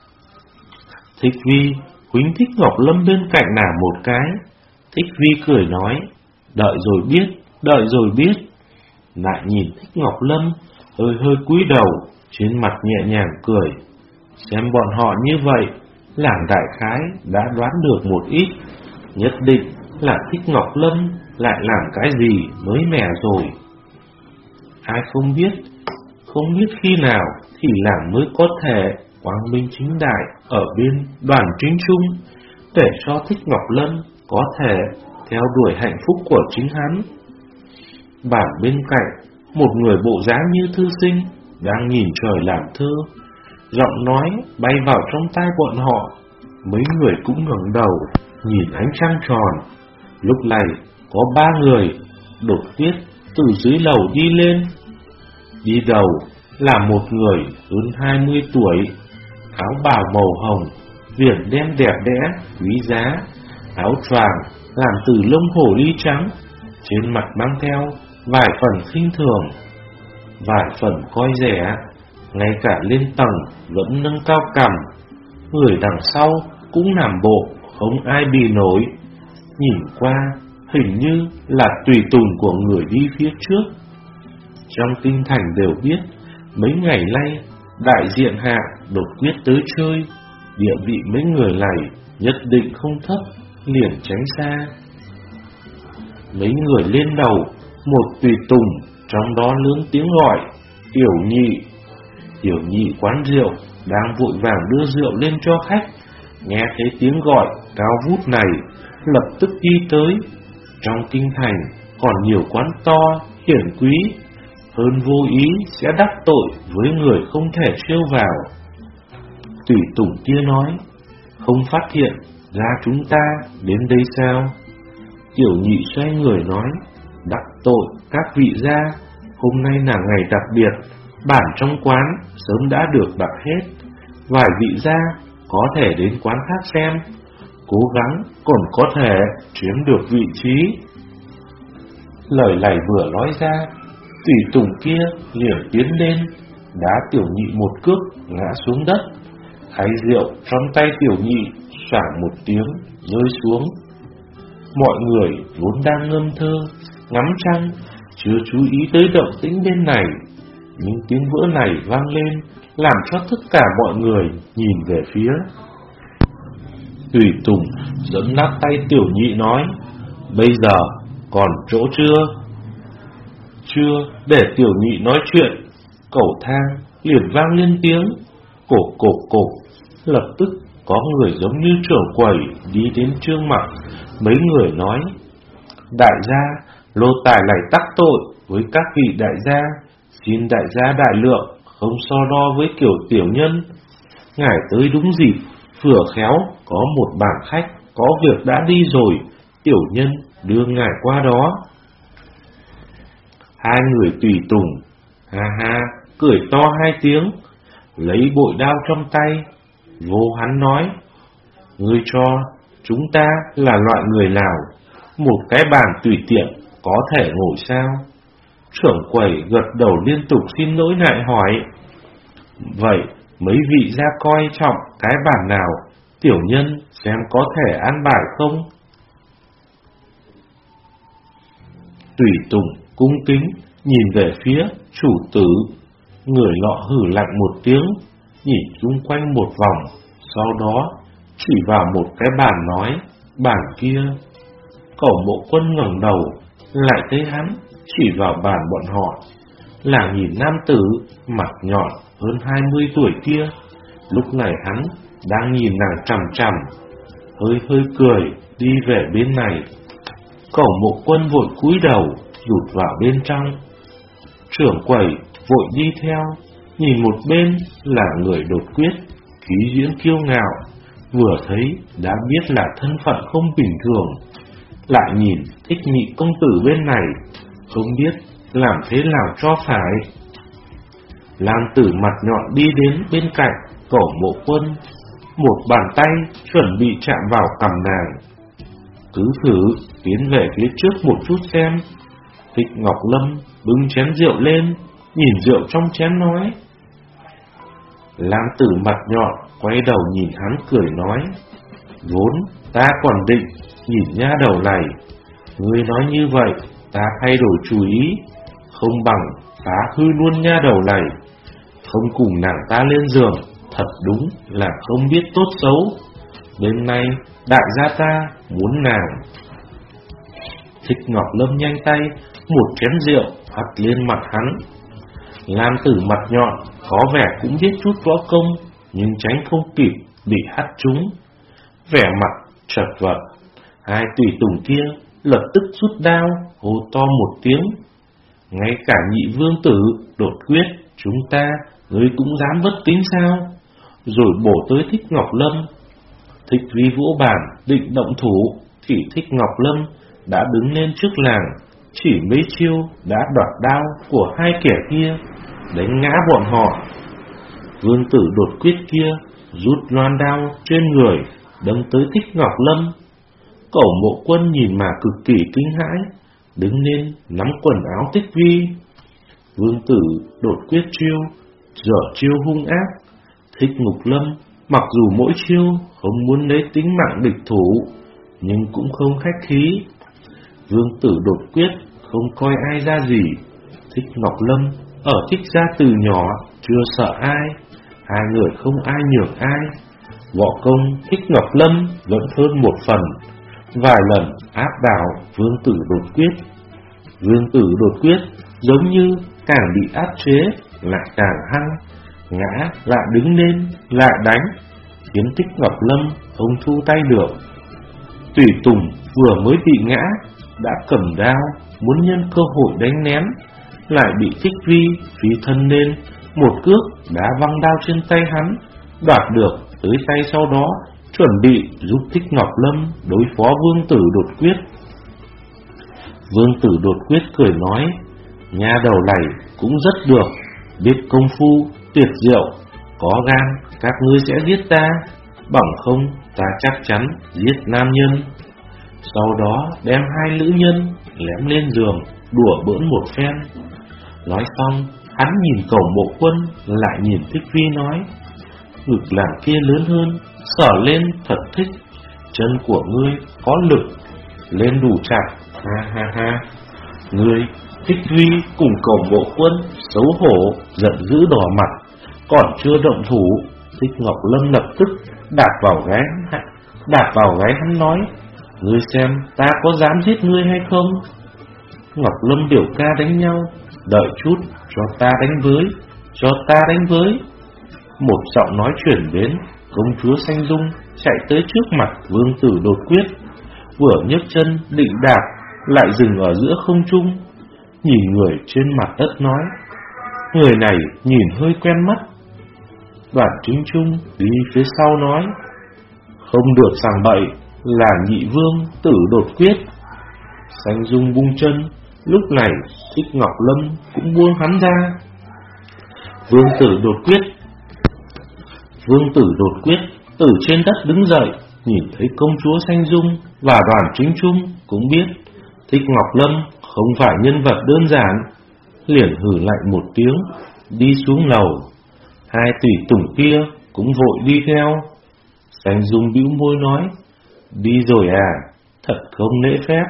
Thích Vi huýnh Thích Ngọc Lâm bên cạnh nàng một cái. Thích Vi cười nói: đợi rồi biết, đợi rồi biết. Lại nhìn Thích Ngọc Lâm hơi hơi cúi đầu, trên mặt nhẹ nhàng cười. Xem bọn họ như vậy, làng đại khái đã đoán được một ít, nhất định là Thích Ngọc Lâm lại làm cái gì mới mẻ rồi. Ai không biết, không biết khi nào thì làng mới có thể quang minh chính đại ở bên Đoàn Chính Trung, để cho Thích Ngọc Lâm có thể theo đuổi hạnh phúc của chính hắn. Bàn bên cạnh, một người bộ dáng như thư sinh đang nhìn trời làm thơ, giọng nói bay vào trong tai bọn họ. Mấy người cũng ngẩng đầu nhìn ánh trăng tròn. Lúc này có ba người đột nhiên từ dưới lầu đi lên. Đi đầu là một người hơn hai mươi tuổi, áo bào màu hồng, viền đen đẹp đẽ quý giá, áo choàng làm từ lông hổ ly trắng, trên mặt mang theo vài phần khinh thường, vài phần coi rẻ, ngay cả lên tầng vẫn nâng cao cằm. Người đằng sau cũng làm bộ không ai bì nổi, nhìn qua hình như là tùy tùng của người đi phía trước. Trong kinh thành đều biết mấy ngày nay đại diện hạ đột quyết tới chơi, địa vị mấy người này nhất định không thấp, liền tránh xa. Mấy người lên đầu, một tùy tùng trong đó lớn tiếng gọi: Tiểu Nhị. Tiểu Nhị quán rượu đang vội vàng đưa rượu lên cho khách, nghe thấy tiếng gọi cao vút này, lập tức đi tới. Trong kinh thành còn nhiều quán to, hiển quý, hơn vô ý sẽ đắc tội với người không thể trêu vào. Tùy tùng kia nói, không phát hiện ra chúng ta đến đây sao? Tiểu nhị xoay người nói, đắc tội các vị gia, hôm nay là ngày đặc biệt, bản trong quán sớm đã được đặt hết. Vài vị gia có thể đến quán khác xem, cố gắng còn có thể chiếm được vị trí. Lời này vừa nói ra, tùy tùng kia liền tiến lên, đá tiểu nhị một cước ngã xuống đất. Khay rượu trong tay tiểu nhị xoảng một tiếng rơi xuống. Mọi người vốn đang ngâm thơ, ngắm trăng, chưa chú ý tới động tĩnh bên này, nhưng tiếng vỡ này vang lên, làm cho tất cả mọi người nhìn về phía. Tùy tùng giẫm nát tay tiểu nhị nói, bây giờ còn chỗ chưa? Chưa để tiểu nhị nói chuyện, cầu thang liền vang lên tiếng cộp cộp cộp. Lập tức có người giống như trưởng quầy đi đến Trương Mặc. Mấy người nói, đại gia, lô tài này tác tội với các vị đại gia, xin đại gia đại lượng, không so đo với kiểu tiểu nhân. Ngài tới đúng dịp, vừa khéo có một bàn khách có việc đã đi rồi, tiểu nhân đưa ngài qua đó. Hai người tùy tùng ha ha cười to hai tiếng, lấy bội đao trong tay. Vô hắn nói, ngươi cho chúng ta là loại người nào, một cái bàn tùy tiện có thể ngồi sao? Trưởng quầy gật đầu liên tục xin lỗi lại hỏi, vậy mấy vị gia coi trọng cái bàn nào, tiểu nhân xem có thể ăn bài không? Tùy tùng cung kính nhìn về phía chủ tử. Người nọ hử lạnh một tiếng, nhìn chung quanh một vòng, sau đó chỉ vào một cái bàn nói, bàn kia. Cẩu Mộ Quân ngẩng đầu lại thấy hắn chỉ vào bàn bọn họ, là nhìn nam tử mặt nhọn hơn hai mươi tuổi kia. Lúc này hắn đang nhìn nàng chằm chằm, hơi hơi cười đi về bên này. Cẩu Mộ Quân vội cúi đầu rụt vào bên trong. Trưởng quầy vội đi theo, nhìn một bên là người đột quyết, khí diễn kiêu ngạo, vừa thấy đã biết là thân phận không bình thường. Lại nhìn Thích Nhị công tử bên này, không biết làm thế nào cho phải. Lam Tử mặt nhọn đi đến bên cạnh Cẩu Mộ Quân, một bàn tay chuẩn bị chạm vào cằm nàng. Cứ thử tiến về phía trước một chút xem. Thích Ngọc Lâm bưng chén rượu lên, nhìn rượu trong chén nói. Lam Tử mặt nhọn quay đầu nhìn hắn cười nói, vốn ta còn định nhìn nha đầu này, ngươi nói như vậy ta thay đổi chủ ý, không bằng phá hư luôn nha đầu này, không cùng nàng ta lên giường, thật đúng là không biết tốt xấu. Bên này đại gia ta muốn nàng. Thích Ngọc Lâm nhanh tay một chén rượu hắt lên mặt hắn. Lam Tử mặt nhọn có vẻ cũng biết chút võ công, nhưng tránh không kịp bị hắt trúng, vẻ mặt chật vật. Hai tùy tùng kia lập tức rút đao hô to một tiếng, ngay cả Nhị vương tử đột quyết chúng ta ngươi cũng dám bất kính sao? Rồi bổ tới Thích Ngọc Lâm. Thích Vi vỗ bàn định động thủ, thì Thích Ngọc Lâm đã đứng lên trước làng, chỉ mấy chiêu đã đoạt đao của hai kẻ kia, đánh ngã bọn họ. Vương tử đột quyết kia rút loan đao trên người đâm tới Thích Ngọc Lâm. Cẩu Mộ Quân nhìn mà cực kỳ kinh hãi, đứng lên nắm quần áo Thích Vi. Vương tử đột quyết chiêu dở chiêu hung ác. Thích Ngọc Lâm mặc dù mỗi chiêu không muốn lấy tính mạng địch thủ, nhưng cũng không khách khí. Vương tử đột quyết không coi ai ra gì. Thích Ngọc Lâm ở Thích gia từ nhỏ chưa sợ ai, hai người không ai nhường ai. Võ công Thích Ngọc Lâm vẫn hơn một phần, vài lần áp đảo vương tử đột quyết. Vương tử đột quyết giống như càng bị áp chế lại càng hăng, ngã lại đứng lên lại đánh, khiến Thích Ngọc Lâm không thu tay được. Tùy Tùng vừa mới bị ngã, đã cầm đao, muốn nhân cơ hội đánh ném, lại bị Thích Vi phi thân lên, một cước đá văng đao trên tay hắn, đoạt được tới tay, sau đó chuẩn bị giúp Thích Ngọc Lâm đối phó Vương Tử Đột Quyết. Vương Tử Đột Quyết cười nói: nhà đầu này cũng rất được, biết công phu tuyệt diệu, có gan các ngươi sẽ giết ta, bằng không ta chắc chắn giết nam nhân. Sau đó đem hai nữ nhân lém lên giường đùa bỡn một phen. Nói xong, hắn nhìn Cẩu Mộ Quân, lại nhìn Thích Vi nói: ngực làm kia lớn hơn, sờ lên thật thích, chân của ngươi có lực, lên đủ chặt, ha ha ha. Ngươi, Thích Vi cùng Cẩu Mộ Quân xấu hổ, giận dữ đỏ mặt, còn chưa động thủ, Thích Ngọc Lâm lập tức đạp vào gáy, đạp vào gáy hắn nói: ngươi xem ta có dám giết ngươi hay không? Ngọc Lâm biểu ca đánh nhau, đợi chút, cho ta đánh với, cho ta đánh với. Một giọng nói chuyển đến, công chúa Xanh Dung chạy tới trước mặt Vương Tử Đột Quyết, vừa nhấc chân định đạp, lại dừng ở giữa không trung, nhìn người trên mặt đất nói: người này nhìn hơi quen mắt. Đoàn Chính Trung đi phía sau nói: không được sảng bậy, là nhị vương Tử Đột Quyết. Xanh Dung bung chân, lúc này Thích Ngọc Lâm cũng buông hắn ra. Vương Tử Đột Quyết Vương Tử Đột Quyết từ trên đất đứng dậy, nhìn thấy công chúa Xanh Dung và Đoàn Chính Trung, cũng biết Thích Ngọc Lâm không phải nhân vật đơn giản, liền hử lạnh một tiếng, đi xuống lầu. Hai tùy tùng kia cũng vội đi theo. Xanh Dung bĩu môi nói: đi rồi à, thật không lễ phép.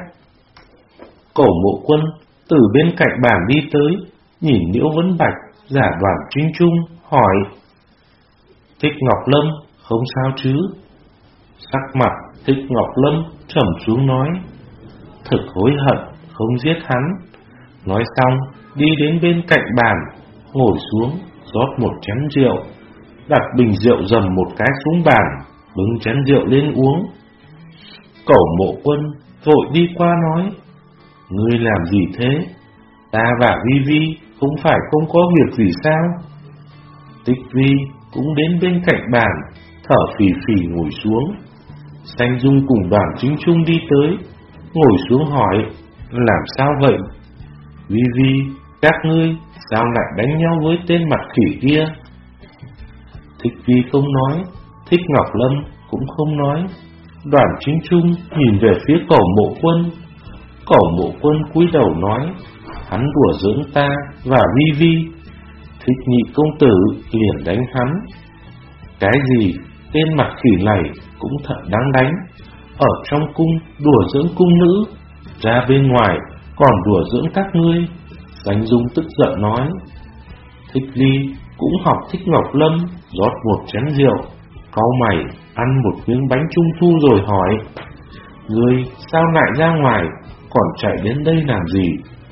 Cẩu Mộ Quân từ bên cạnh bàn đi tới, nhìn Liễu Vấn Bạch giả Đoàn Chính Trung, hỏi: Thích Ngọc Lâm không sao chứ? Sắc mặt Thích Ngọc Lâm trầm xuống nói: thực hối hận không giết hắn. Nói xong đi đến bên cạnh bàn, ngồi xuống rót một chén rượu, đặt bình rượu dầm một cái xuống bàn, bưng chén rượu lên uống. Cẩu Mộ Quân vội đi qua nói: ngươi làm gì thế? Ta và Vi Vi không phải không có việc gì sao? Tích Vi cũng đến bên cạnh bàn, thở phì phì ngồi xuống. Xanh Dung cùng Đoàn Chính Trung đi tới, ngồi xuống hỏi: làm sao vậy? Vi Vi, các ngươi sao lại đánh nhau với tên mặt khỉ kia? Thích Vi không nói, Thích Ngọc Lâm cũng không nói. Đoàn Chính Trung nhìn về phía Cẩu Mộ Quân. Cẩu Mộ Quân cúi đầu nói: hắn đùa giỡn ta và Vi Vi. Thích Nhị công tử liền đánh hắn. Cái gì? Tên mặt khỉ này cũng thật đáng đánh. Ở trong cung đùa giỡn cung nữ, ra bên ngoài còn đùa giỡn các ngươi. Xanh Dung tức giận nói. Thích Ly cũng học Thích Ngọc Lâm, rót một chén rượu, cau mày ăn một miếng bánh trung thu rồi hỏi: ngươi sao lại ra ngoài, còn chạy đến đây làm gì?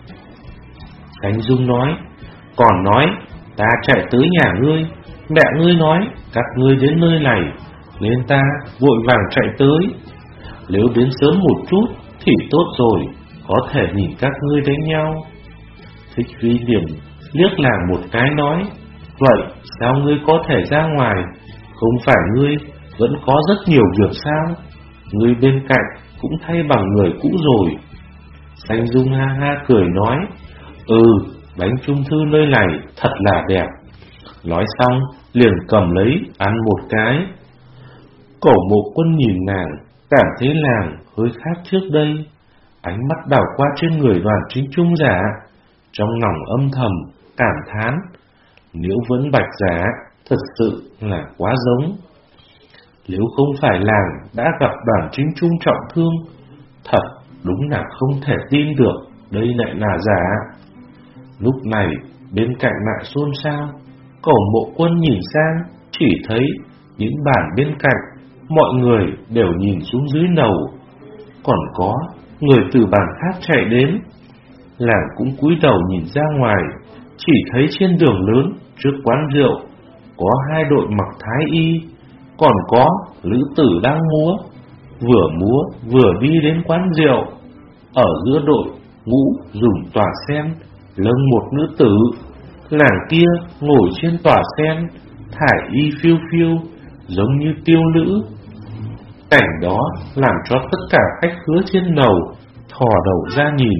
Xanh Dung nói: còn nói ta chạy tới nhà ngươi, mẹ ngươi nói các ngươi đến nơi này, nên ta vội vàng chạy tới. Nếu đến sớm một chút thì tốt rồi, có thể nhìn các ngươi đánh nhau. Thích Vi liền liếc nàng một cái nói: vậy sao ngươi có thể ra ngoài? Không phải ngươi vẫn có rất nhiều việc sao? Ngươi bên cạnh cũng thay bằng người cũ rồi. Xanh Dung ha ha cười nói: ừ, bánh trung thư nơi này thật là đẹp. Nói xong liền cầm lấy ăn một cái. Cẩu Mộ Quân nhìn nàng, cảm thấy nàng hơi khác trước đây. Ánh mắt đảo qua trên người Đoàn Chính Trung giả, trong lòng âm thầm cảm thán: Liễu Vấn Bạch giả thật sự là quá giống. Nếu không phải làng đã gặp Đoàn Chính Trung trọng thương, thật đúng là không thể tin được đây lại là giả. Lúc này bên cạnh lại xôn xao. Cẩu Mộ Quân nhìn sang, chỉ thấy những bàn bên cạnh mọi người đều nhìn xuống dưới lầu. Còn có người từ bàn khác chạy đến. Làng cũng cúi đầu nhìn ra ngoài, chỉ thấy trên đường lớn trước quán rượu có hai đội mặc thái y, Còn có lữ tử đang múa, vừa múa vừa đi đến quán rượu. Ở giữa đội ngũ dùng tòa sen lâng một nữ tử. Nàng kia ngồi trên tòa sen, thải y phiêu phiêu, giống như tiêu nữ. Cảnh đó làm cho tất cả khách khứa trên lầu thò đầu ra nhìn.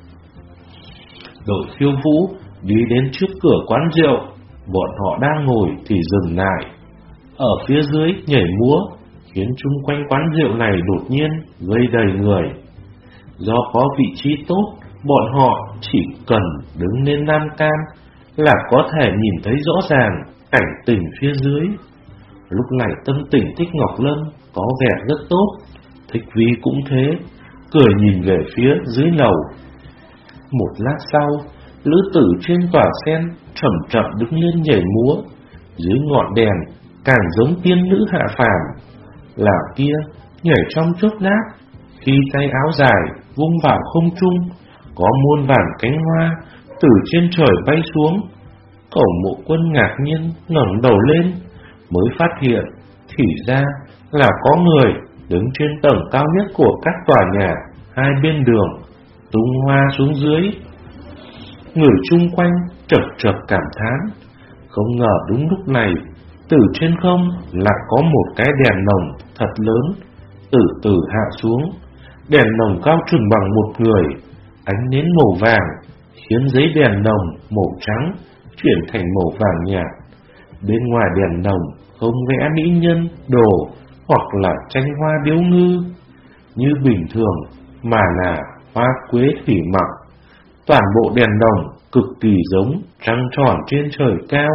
Đội khiêu vũ đi đến trước cửa quán rượu, bọn họ đang ngồi thì dừng lại. Ở phía dưới nhảy múa, khiến chung quanh quán rượu này đột nhiên vây đầy người. Do có vị trí tốt, bọn họ chỉ cần đứng lên lan can là có thể nhìn thấy rõ ràng cảnh tình phía dưới. Lúc này tâm tình Thích Ngọc Lâm có vẻ rất tốt, Thích Vi cũng thế, cười nhìn về phía dưới lầu. Một lát sau, lữ tử trên tòa sen chậm chậm đứng lên nhảy múa. Dưới ngọn đèn càng giống tiên nữ hạ phàm. Là kia nhảy trong chốc lát, khi tay áo dài vung vào không trung, có muôn vàn cánh hoa từ trên trời bay xuống. Cẩu Mộ Quân ngạc nhiên ngẩng đầu lên, mới phát hiện thì ra là có người đứng trên tầng cao nhất của các tòa nhà hai bên đường, tung hoa xuống dưới. Người chung quanh chật chật cảm thán, không ngờ đúng lúc này, từ trên không lại có một cái đèn lồng thật lớn từ từ hạ xuống. Đèn lồng cao chừng bằng một người, ánh nến màu vàng khiến giấy đèn lồng màu trắng chuyển thành màu vàng nhạt. Bên ngoài đèn lồng không vẽ mỹ nhân, đồ hoặc là tranh hoa điếu ngư như bình thường, mà là hoa quế thủy mặc. Toàn bộ đèn lồng cực kỳ giống trăng tròn trên trời cao.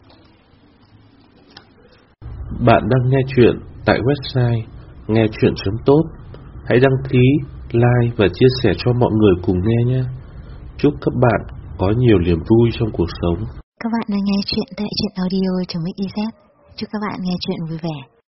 Bạn đang nghe chuyện tại website nghe chuyện chấm tốt. Hãy đăng ký, like và chia sẻ cho mọi người cùng nghe nhé. Chúc các bạn có nhiều niềm vui trong cuộc sống. Các bạn đang nghe chuyện tại truyện audio chấm xyz. Chúc các bạn nghe chuyện vui vẻ.